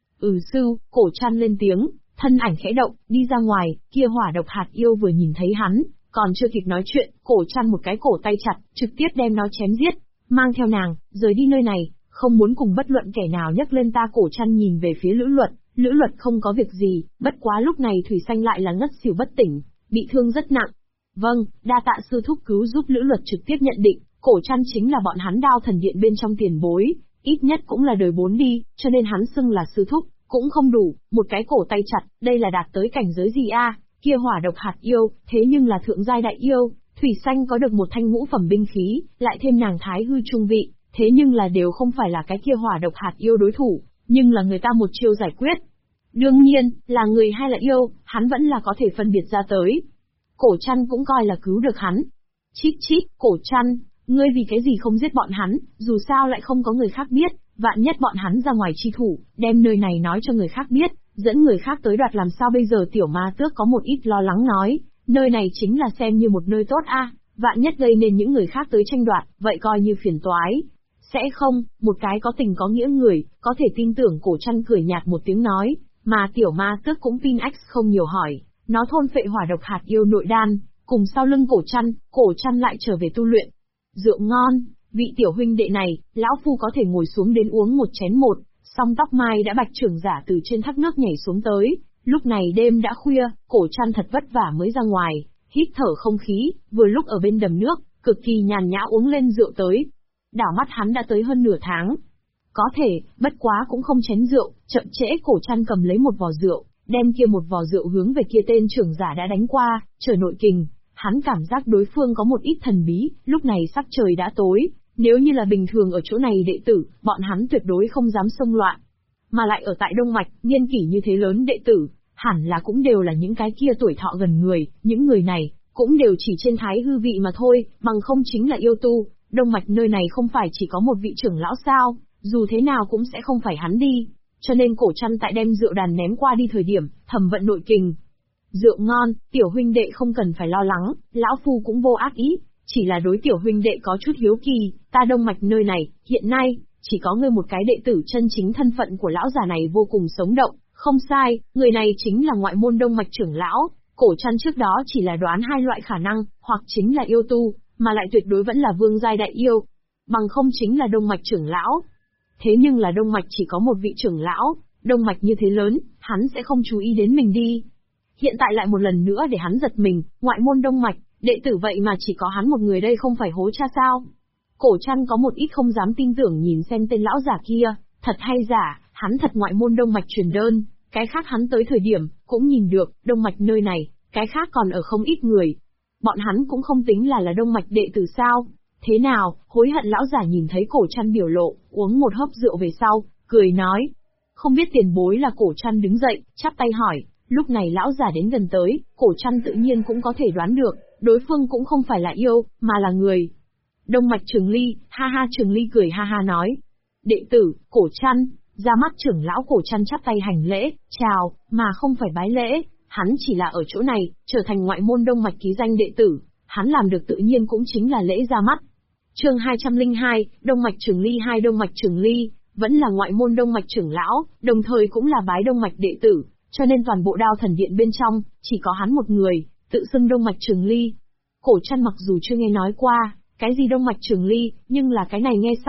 Speaker 2: Sư, Cổ Trăn lên tiếng, thân ảnh khẽ động, đi ra ngoài, kia hỏa độc hạt yêu vừa nhìn thấy hắn, còn chưa kịp nói chuyện, Cổ Trăn một cái cổ tay chặt, trực tiếp đem nó chém giết, mang theo nàng, rời đi nơi này, không muốn cùng bất luận kẻ nào nhắc lên ta. Cổ Trăn nhìn về phía Lữ Luật không có việc gì, bất quá lúc này thủy xanh lại là ngất xỉu bất tỉnh, bị thương rất nặng. Vâng, đa tạ sư thúc cứu giúp. Lữ Luật trực tiếp nhận định, Cổ Trăn chính là bọn hắn Đao Thần Điện bên trong tiền bối, ít nhất cũng là đời 4 đi, cho nên hắn xưng là sư thúc, cũng không đủ, một cái cổ tay chặt, đây là đạt tới cảnh giới gì a? Kia hỏa độc hạt yêu, thế nhưng là thượng giai đại yêu, thủy xanh có được một thanh ngũ phẩm binh khí, lại thêm nàng thái hư trung vị, thế nhưng là đều không phải là cái kia hỏa độc hạt yêu đối thủ, nhưng là người ta một chiêu giải quyết. Đương nhiên, là người hay là yêu, hắn vẫn là có thể phân biệt ra tới. Cổ Trăn cũng coi là cứu được hắn. Chít, Cổ Trăn, ngươi vì cái gì không giết bọn hắn, dù sao lại không có người khác biết, vạn nhất bọn hắn ra ngoài chi thủ, đem nơi này nói cho người khác biết, dẫn người khác tới đoạt làm sao bây giờ? Tiểu Ma Tước có một ít lo lắng nói, nơi này chính là xem như một nơi tốt a, vạn nhất gây nên những người khác tới tranh đoạt, vậy coi như phiền toái. Sẽ không, một cái có tình có nghĩa người, có thể tin tưởng. Cổ Trăn cười nhạt một tiếng nói, mà Tiểu Ma Tước cũng tin không nhiều hỏi, nó thôn phệ hỏa độc hạt yêu nội đan, cùng sau lưng Cổ Trăn lại trở về tu luyện. Rượu ngon, vị tiểu huynh đệ này, lão phu có thể ngồi xuống đến uống một chén một. Song Tóc Mai đã bạch trưởng giả từ trên thác nước nhảy xuống tới, lúc này đêm đã khuya, Cổ Trăn thật vất vả mới ra ngoài, hít thở không khí, vừa lúc ở bên đầm nước, cực kỳ nhàn nhã uống lên rượu tới. Đảo mắt hắn đã tới hơn nửa tháng. Có thể, bất quá cũng không chén rượu, chậm trễ. Cổ Trăn cầm lấy một vò rượu, đem kia một vò rượu hướng về kia tên trưởng giả đã đánh qua, trời nội kình. Hắn cảm giác đối phương có một ít thần bí, lúc này sắc trời đã tối, nếu như là bình thường ở chỗ này đệ tử, bọn hắn tuyệt đối không dám xông loạn. Mà lại ở tại Đông Mạch, niên kỷ như thế lớn đệ tử, hẳn là cũng đều là những cái kia tuổi thọ gần người, những người này, cũng đều chỉ trên thái hư vị mà thôi, bằng không chính là yêu tu. Đông Mạch nơi này không phải chỉ có một vị trưởng lão sao, dù thế nào cũng sẽ không phải hắn đi. Cho nên Cổ Trăn tại đem rượu đàn ném qua đi thời điểm, thầm vận nội kình. Rượu ngon, tiểu huynh đệ không cần phải lo lắng, lão phu cũng vô ác ý, chỉ là đối tiểu huynh đệ có chút hiếu kỳ, ta Đông Mạch nơi này, hiện nay, chỉ có ngươi một cái đệ tử chân chính. Thân phận của lão già này vô cùng sống động, không sai, người này chính là ngoại môn Đông Mạch trưởng lão. Cổ Trăn trước đó chỉ là đoán hai loại khả năng, hoặc chính là yêu tu, mà lại tuyệt đối vẫn là vương giai đại yêu, bằng không chính là Đông Mạch trưởng lão. Thế nhưng là Đông Mạch chỉ có một vị trưởng lão, Đông Mạch như thế lớn, hắn sẽ không chú ý đến mình đi. Hiện tại lại một lần nữa để hắn giật mình, ngoại môn Đông Mạch, đệ tử vậy mà chỉ có hắn một người, đây không phải hố cha sao? Cổ Trăn có một ít không dám tin tưởng nhìn xem tên lão giả kia, thật hay giả, hắn thật ngoại môn Đông Mạch truyền đơn, cái khác hắn tới thời điểm, cũng nhìn được, Đông Mạch nơi này, cái khác còn ở không ít người. Bọn hắn cũng không tính là Đông Mạch đệ tử sao? Thế nào, hối hận? Lão giả nhìn thấy Cổ Trăn biểu lộ, uống một hớp rượu về sau, cười nói. Không biết tiền bối là? Cổ Trăn đứng dậy, chắp tay hỏi. Lúc này lão giả đến gần tới, Cổ Trăn tự nhiên cũng có thể đoán được, đối phương cũng không phải là yêu, mà là người. Đông Mạch Trường Ly, ha ha. Trường Ly cười ha ha nói. Đệ tử, Cổ Trăn, ra mắt trưởng lão. Cổ Trăn chắp tay hành lễ, chào, mà không phải bái lễ, hắn chỉ là ở chỗ này, trở thành ngoại môn Đông Mạch ký danh đệ tử, hắn làm được tự nhiên cũng chính là lễ ra mắt. Chương 202, Đông Mạch Trường Ly 2. Đông Mạch Trường Ly, vẫn là ngoại môn Đông Mạch trưởng lão, đồng thời cũng là bái Đông Mạch đệ tử, cho nên toàn bộ Đao Thần Điện bên trong, chỉ có hắn một người, tự xưng Đông Mạch Trường Ly. Cổ Trăn mặc dù chưa nghe nói qua, cái gì Đông Mạch Trường Ly, nhưng là cái này nghe xong,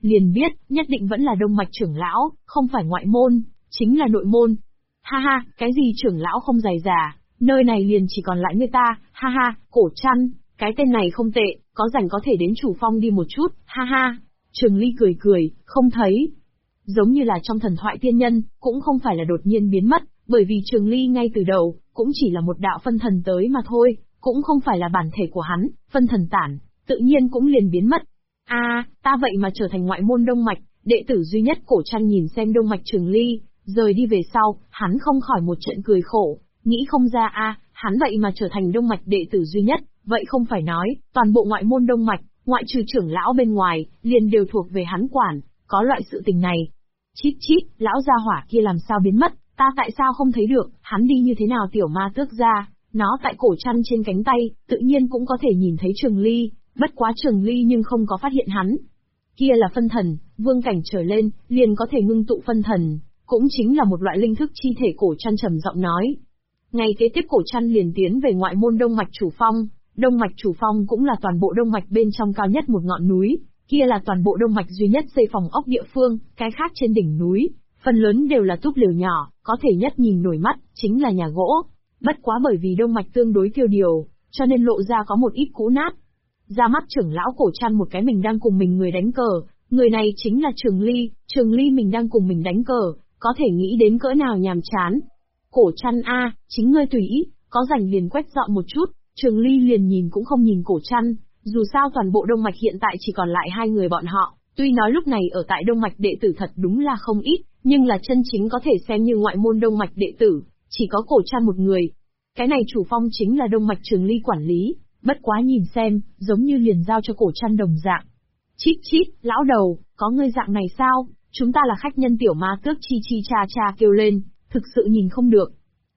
Speaker 2: liền biết, nhất định vẫn là Đông Mạch trưởng lão, không phải ngoại môn, chính là nội môn. Ha ha, cái gì trưởng lão không dày già, nơi này liền chỉ còn lại người ta, ha ha, Cổ Trăn, cái tên này không tệ, có rảnh có thể đến chủ phong đi một chút, ha ha. Trường Ly cười cười, không thấy. Giống như là trong thần thoại tiên nhân, cũng không phải là đột nhiên biến mất, bởi vì Trường Ly ngay từ đầu, cũng chỉ là một đạo phân thần tới mà thôi, cũng không phải là bản thể của hắn, phân thần tản, tự nhiên cũng liền biến mất. Ta vậy mà trở thành ngoại môn Đông Mạch, đệ tử duy nhất. Cổ Trăn nhìn xem Đông Mạch Trường Ly, rời đi về sau, hắn không khỏi một trận cười khổ, nghĩ không ra hắn vậy mà trở thành Đông Mạch đệ tử duy nhất, vậy không phải nói, toàn bộ ngoại môn Đông Mạch, ngoại trừ trưởng lão bên ngoài, liền đều thuộc về hắn quản, có loại sự tình này. Chít chít, lão gia hỏa kia làm sao biến mất, ta tại sao không thấy được, hắn đi như thế nào? Tiểu Ma Tước ra, nó tại Cổ Trăn trên cánh tay, tự nhiên cũng có thể nhìn thấy Trường Ly, bất quá Trường Ly nhưng không có phát hiện hắn. Kia là phân thần, vương cảnh trở lên, liền có thể ngưng tụ phân thần, cũng chính là một loại linh thức chi thể. Cổ Trăn trầm giọng nói. Ngày kế tiếp Cổ Trăn liền tiến về ngoại môn Đông Mạch chủ phong. Đông Mạch chủ phong cũng là toàn bộ Đông Mạch bên trong cao nhất một ngọn núi, kia là toàn bộ Đông Mạch duy nhất xây phòng ốc địa phương, cái khác trên đỉnh núi, phần lớn đều là túp lều nhỏ, có thể nhất nhìn nổi mắt, chính là nhà gỗ. Bất quá bởi vì Đông Mạch tương đối tiêu điều, cho nên lộ ra có một ít cũ nát. Ra mắt trưởng lão Cổ Trăn một cái mình đang cùng mình người đánh cờ, người này chính là Trường Ly mình đang cùng mình đánh cờ, có thể nghĩ đến cỡ nào nhàm chán. Cổ Trăn chính ngươi tùy ý, có rảnh liền quét dọn một chút. Trường Ly liền nhìn cũng không nhìn Cổ Trăn, dù sao toàn bộ Đông Mạch hiện tại chỉ còn lại hai người bọn họ, tuy nói lúc này ở tại Đông Mạch đệ tử thật đúng là không ít, nhưng là chân chính có thể xem như ngoại môn Đông Mạch đệ tử, chỉ có Cổ Trăn một người. Cái này chủ phong chính là Đông Mạch Trường Ly quản lý, bất quá nhìn xem, giống như liền giao cho Cổ Trăn đồng dạng. Chít chít, lão đầu, có ngươi dạng này sao? Chúng ta là khách nhân. Tiểu Ma Tước chi cha kêu lên, thực sự nhìn không được.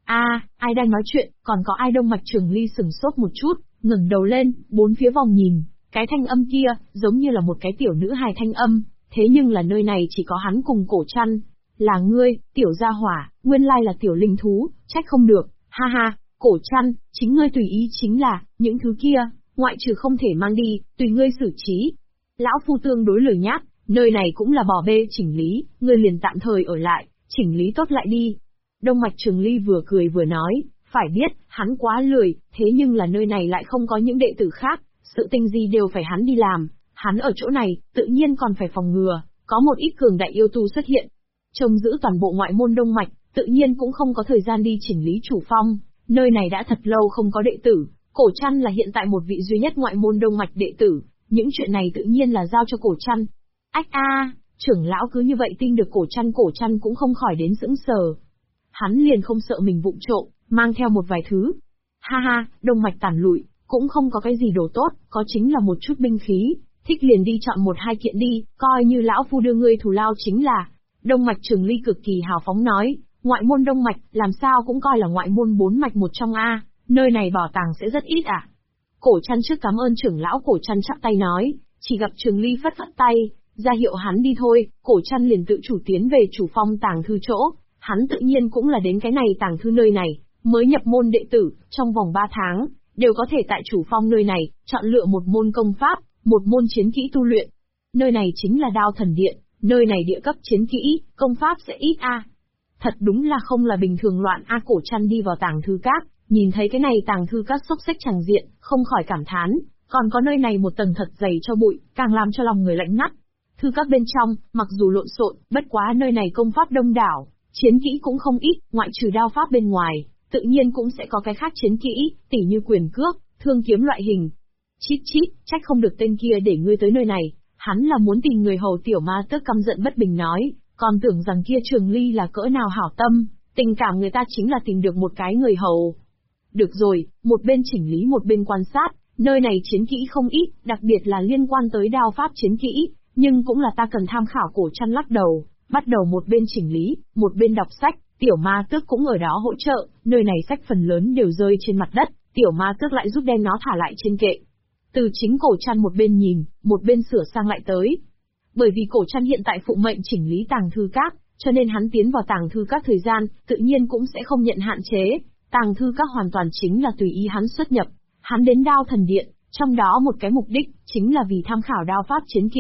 Speaker 2: Ai đang nói chuyện, còn có ai? Đông Mạch Trường Ly sửng sốt một chút, ngẩng đầu lên, bốn phía vòng nhìn, cái thanh âm kia, giống như là một cái tiểu nữ hài thanh âm, thế nhưng là nơi này chỉ có hắn cùng Cổ Trăn. Là ngươi, tiểu gia hỏa, nguyên lai là tiểu linh thú, trách không được, ha ha. Cổ Trăn, chính ngươi tùy ý, chính là, những thứ kia, ngoại trừ không thể mang đi, tùy ngươi xử trí. Lão phu tương đối lười nhác, nơi này cũng là bỏ bê chỉnh lý, ngươi liền tạm thời ở lại, chỉnh lý tốt lại đi. Đông Mạch Trường Ly vừa cười vừa nói, phải biết, hắn quá lười, thế nhưng là nơi này lại không có những đệ tử khác, sự tình gì đều phải hắn đi làm, hắn ở chỗ này, tự nhiên còn phải phòng ngừa, có một ít cường đại yêu tu xuất hiện. Trông giữ toàn bộ ngoại môn Đông Mạch, tự nhiên cũng không có thời gian đi chỉnh lý chủ phong, nơi này đã thật lâu không có đệ tử, Cổ Trăn là hiện tại một vị duy nhất ngoại môn Đông Mạch đệ tử, những chuyện này tự nhiên là giao cho Cổ Trăn. Trưởng lão cứ như vậy tin được Cổ Trăn cũng không khỏi đến sững sờ. Hắn liền không sợ mình vụng trộm, mang theo một vài thứ. Ha ha, Đông Mạch tản lụi, cũng không có cái gì đồ tốt, có chính là một chút binh khí, thích liền đi chọn một hai kiện đi, coi như lão phu đưa ngươi thù lao chính là. Đông Mạch Trường Ly cực kỳ hào phóng nói, ngoại môn Đông Mạch, làm sao cũng coi là ngoại môn 4 mạch một trong nơi này bảo tàng sẽ rất ít Cổ Trăn trước cảm ơn trưởng lão. Cổ Trăn chắp tay nói, chỉ gặp Trường Ly phất phất tay, ra hiệu hắn đi thôi. Cổ Trăn liền tự chủ tiến về chủ phong tàng thư chỗ, hắn tự nhiên cũng là đến cái này tàng thư nơi này, mới nhập môn đệ tử, trong vòng 3 tháng, đều có thể tại chủ phong nơi này, chọn lựa một môn công pháp, một môn chiến kỹ tu luyện. Nơi này chính là Đao Thần Điện, nơi này địa cấp chiến kỹ, công pháp sẽ ít Thật đúng là không là bình thường loạn Cổ Trăn đi vào tàng thư các, nhìn thấy cái này tàng thư các xốc xếch tràng diện, không khỏi cảm thán, còn có nơi này một tầng thật dày cho bụi, càng làm cho lòng người lạnh ngắt. Thư các bên trong, mặc dù lộn xộn, bất quá nơi này công pháp đông đảo, chiến kỹ cũng không ít, ngoại trừ đao pháp bên ngoài, tự nhiên cũng sẽ có cái khác chiến kỹ, tỉ như quyền cước, thương kiếm loại hình. Chít chít, trách không được tên kia để ngươi tới nơi này, hắn là muốn tìm người hầu. Tiểu Ma Tước căm giận bất bình nói, còn tưởng rằng kia Trường Ly là cỡ nào hảo tâm, tình cảm người ta chính là tìm được một cái người hầu. Được rồi, một bên chỉnh lý một bên quan sát, nơi này chiến kỹ không ít, đặc biệt là liên quan tới đao pháp chiến kỹ, nhưng cũng là ta cần tham khảo. Cổ Trăn lắc đầu, bắt đầu một bên chỉnh lý, một bên đọc sách. Tiểu Ma Tước cũng ở đó hỗ trợ, nơi này sách phần lớn đều rơi trên mặt đất, Tiểu Ma Tước lại giúp đem nó thả lại trên kệ. Từ chính Cổ Trăn một bên nhìn, một bên sửa sang lại tới. Bởi vì Cổ Trăn hiện tại phụ mệnh chỉnh lý tàng thư các, cho nên hắn tiến vào tàng thư các thời gian, tự nhiên cũng sẽ không nhận hạn chế. Tàng thư các hoàn toàn chính là tùy ý hắn xuất nhập. Hắn đến Đao Thần Điện, trong đó một cái mục đích, chính là vì tham khảo đao pháp chiến kỹ,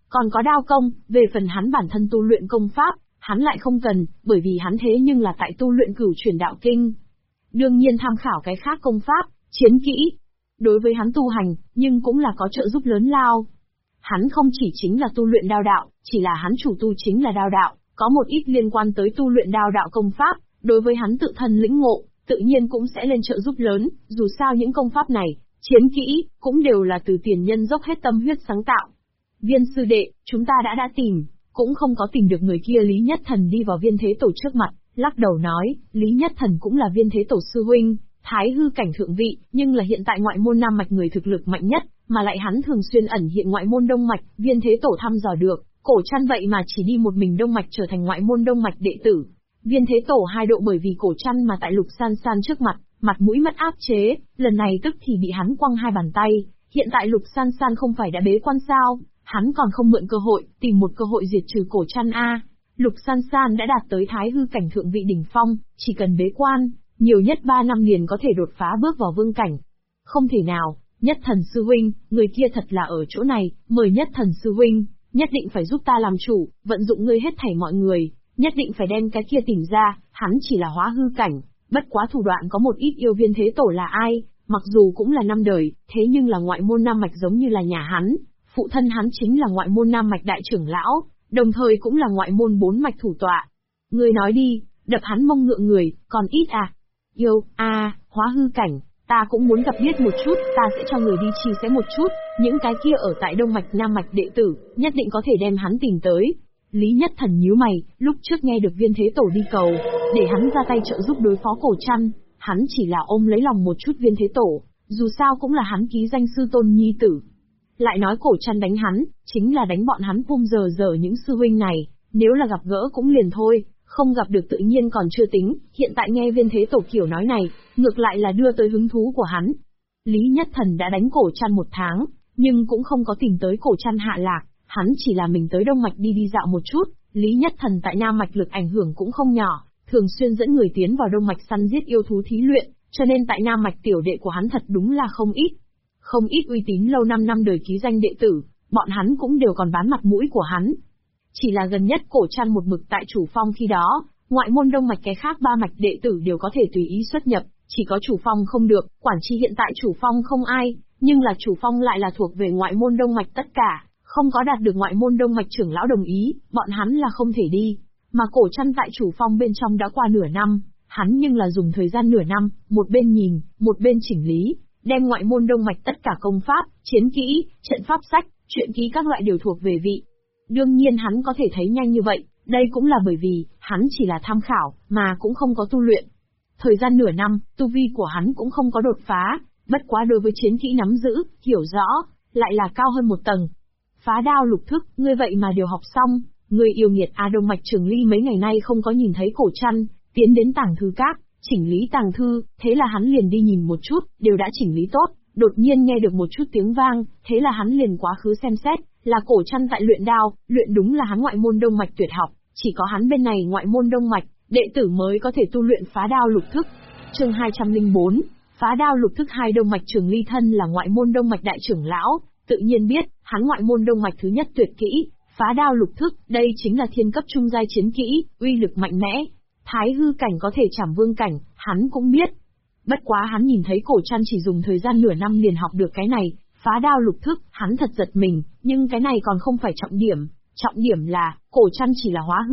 Speaker 2: Còn có đao công, về phần hắn bản thân tu luyện công pháp, hắn lại không cần, bởi vì hắn thế nhưng là tại tu luyện Cửu Truyền Đạo Kinh. Đương nhiên tham khảo cái khác công pháp, chiến kỹ. Đối với hắn tu hành, nhưng cũng là có trợ giúp lớn lao. Hắn không chỉ chính là tu luyện đao đạo, chỉ là hắn chủ tu chính là đao đạo, có một ít liên quan tới tu luyện đao đạo công pháp, đối với hắn tự thân lĩnh ngộ, tự nhiên cũng sẽ lên trợ giúp lớn, dù sao những công pháp này, chiến kỹ, cũng đều là từ tiền nhân dốc hết tâm huyết sáng tạo. Viên sư đệ, chúng ta đã tìm, cũng không có tìm được người kia. Lý Nhất Thần đi vào Viên Thế Tổ trước mặt, lắc đầu nói, Lý Nhất Thần cũng là Viên Thế Tổ sư huynh, thái hư cảnh thượng vị, nhưng là hiện tại ngoại môn Nam Mạch người thực lực mạnh nhất, mà lại hắn thường xuyên ẩn hiện ngoại môn Đông Mạch. Viên Thế Tổ thăm dò được, Cổ Trăn vậy mà chỉ đi một mình Đông Mạch trở thành ngoại môn Đông Mạch đệ tử. Viên Thế Tổ hai độ bởi vì Cổ Trăn mà tại Lục San San trước mặt mũi mất áp chế, lần này tức thì bị hắn quăng hai bàn tay. Hiện tại Lục San San không phải đã bế quan sao, hắn còn không mượn cơ hội, tìm một cơ hội diệt trừ Cổ Trăn a. Lục San San đã đạt tới thái hư cảnh thượng vị đỉnh phong, chỉ cần bế quan, nhiều nhất 3 năm liền có thể đột phá bước vào vương cảnh. Không thể nào, Nhất Thần sư huynh, người kia thật là ở chỗ này, mời Nhất Thần sư huynh, nhất định phải giúp ta làm chủ, vận dụng ngươi hết thảy mọi người, nhất định phải đem cái kia tìm ra, hắn chỉ là hóa hư cảnh, bất quá thủ đoạn có một ít. Yêu Viên Thế Tổ là ai, mặc dù cũng là năm đời, thế nhưng là ngoại môn Nam Mạch giống như là nhà hắn, phụ thân hắn chính là ngoại môn Nam Mạch đại trưởng lão, đồng thời cũng là ngoại môn 4 mạch thủ tọa. Ngươi nói đi, đập hắn mông ngựa người, còn ít à? Yêu, hóa hư cảnh, ta cũng muốn gặp biết một chút, ta sẽ cho người đi chi sẽ một chút, những cái kia ở tại Đông Mạch Nam Mạch đệ tử, nhất định có thể đem hắn tìm tới. Lý Nhất Thần nhíu mày, lúc trước nghe được Viên Thế Tổ đi cầu, để hắn ra tay trợ giúp đối phó Cổ Trăn, hắn chỉ là ôm lấy lòng một chút Viên Thế Tổ, dù sao cũng là hắn ký danh sư tôn nhi tử. Lại nói Cổ Trăn đánh hắn, chính là đánh bọn hắn giờ những sư huynh này, nếu là gặp gỡ cũng liền thôi, không gặp được tự nhiên còn chưa tính, hiện tại nghe Viên Thế Tổ kiểu nói này, ngược lại là đưa tới hứng thú của hắn. Lý Nhất Thần đã đánh Cổ Trăn 1 tháng, nhưng cũng không có tìm tới Cổ Trăn hạ lạc, hắn chỉ là mình tới Đông Mạch đi dạo một chút. Lý Nhất Thần tại Nam Mạch lực ảnh hưởng cũng không nhỏ, thường xuyên dẫn người tiến vào Đông Mạch săn giết yêu thú thí luyện, cho nên tại Nam Mạch tiểu đệ của hắn thật đúng là không ít. Không ít uy tín lâu 5 năm đời ký danh đệ tử, bọn hắn cũng đều còn bán mặt mũi của hắn. Chỉ là gần nhất Cổ Trăn một mực tại chủ phong, khi đó, ngoại môn Đông Mạch cái khác 3 mạch đệ tử đều có thể tùy ý xuất nhập, chỉ có chủ phong không được. Quản tri hiện tại chủ phong không ai, nhưng là chủ phong lại là thuộc về ngoại môn Đông Mạch tất cả, không có đạt được ngoại môn Đông Mạch trưởng lão đồng ý, bọn hắn là không thể đi. Mà Cổ Trăn tại chủ phong bên trong đã qua nửa năm, hắn nhưng là dùng thời gian nửa năm, một bên nhìn, một bên chỉnh lý, đem ngoại môn Đông Mạch tất cả công pháp, chiến kỹ, trận pháp sách, truyện ký các loại đều thuộc về vị. Đương nhiên hắn có thể thấy nhanh như vậy, đây cũng là bởi vì, hắn chỉ là tham khảo, mà cũng không có tu luyện. Thời gian nửa năm, tu vi của hắn cũng không có đột phá, bất quá đối với chiến kỹ nắm giữ, hiểu rõ, lại là cao hơn một tầng. Phá đao lục thức, ngươi vậy mà đều học xong, ngươi yêu nghiệt. Đông Mạch Trường Ly mấy ngày nay không có nhìn thấy Cổ Trăn, tiến đến tàng thư các, chỉnh lý tàng thư, thế là hắn liền đi nhìn một chút, đều đã chỉnh lý tốt, đột nhiên nghe được một chút tiếng vang, thế là hắn liền quá khứ xem xét, là Cổ Trăn tại luyện đao, luyện đúng là hắn ngoại môn Đông Mạch tuyệt học, chỉ có hắn bên này ngoại môn Đông Mạch, đệ tử mới có thể tu luyện phá đao lục thức. Chương 204, phá đao lục thức 2. Đông Mạch Trường Ly thân là ngoại môn Đông Mạch đại trưởng lão, tự nhiên biết, hắn ngoại môn Đông Mạch thứ nhất tuyệt kỹ, phá đao lục thức, đây chính là thiên cấp trung giai chiến kỹ, uy lực mạnh mẽ. Thái hư cảnh có thể chảm vương cảnh, hắn cũng biết. Bất quá hắn nhìn thấy Cổ Trăn chỉ dùng thời gian nửa năm liền học được cái này, phá đao lục thức, hắn thật giật mình, nhưng cái này còn không phải trọng điểm là, Cổ Trăn chỉ là hóa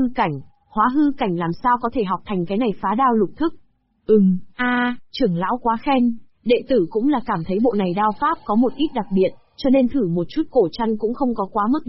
Speaker 2: hư cảnh làm sao có thể học thành cái này phá đao lục thức. Trưởng lão quá khen, đệ tử cũng là cảm thấy bộ này đao pháp có một ít đặc biệt, cho nên thử một chút. Cổ Trăn cũng không có quá mức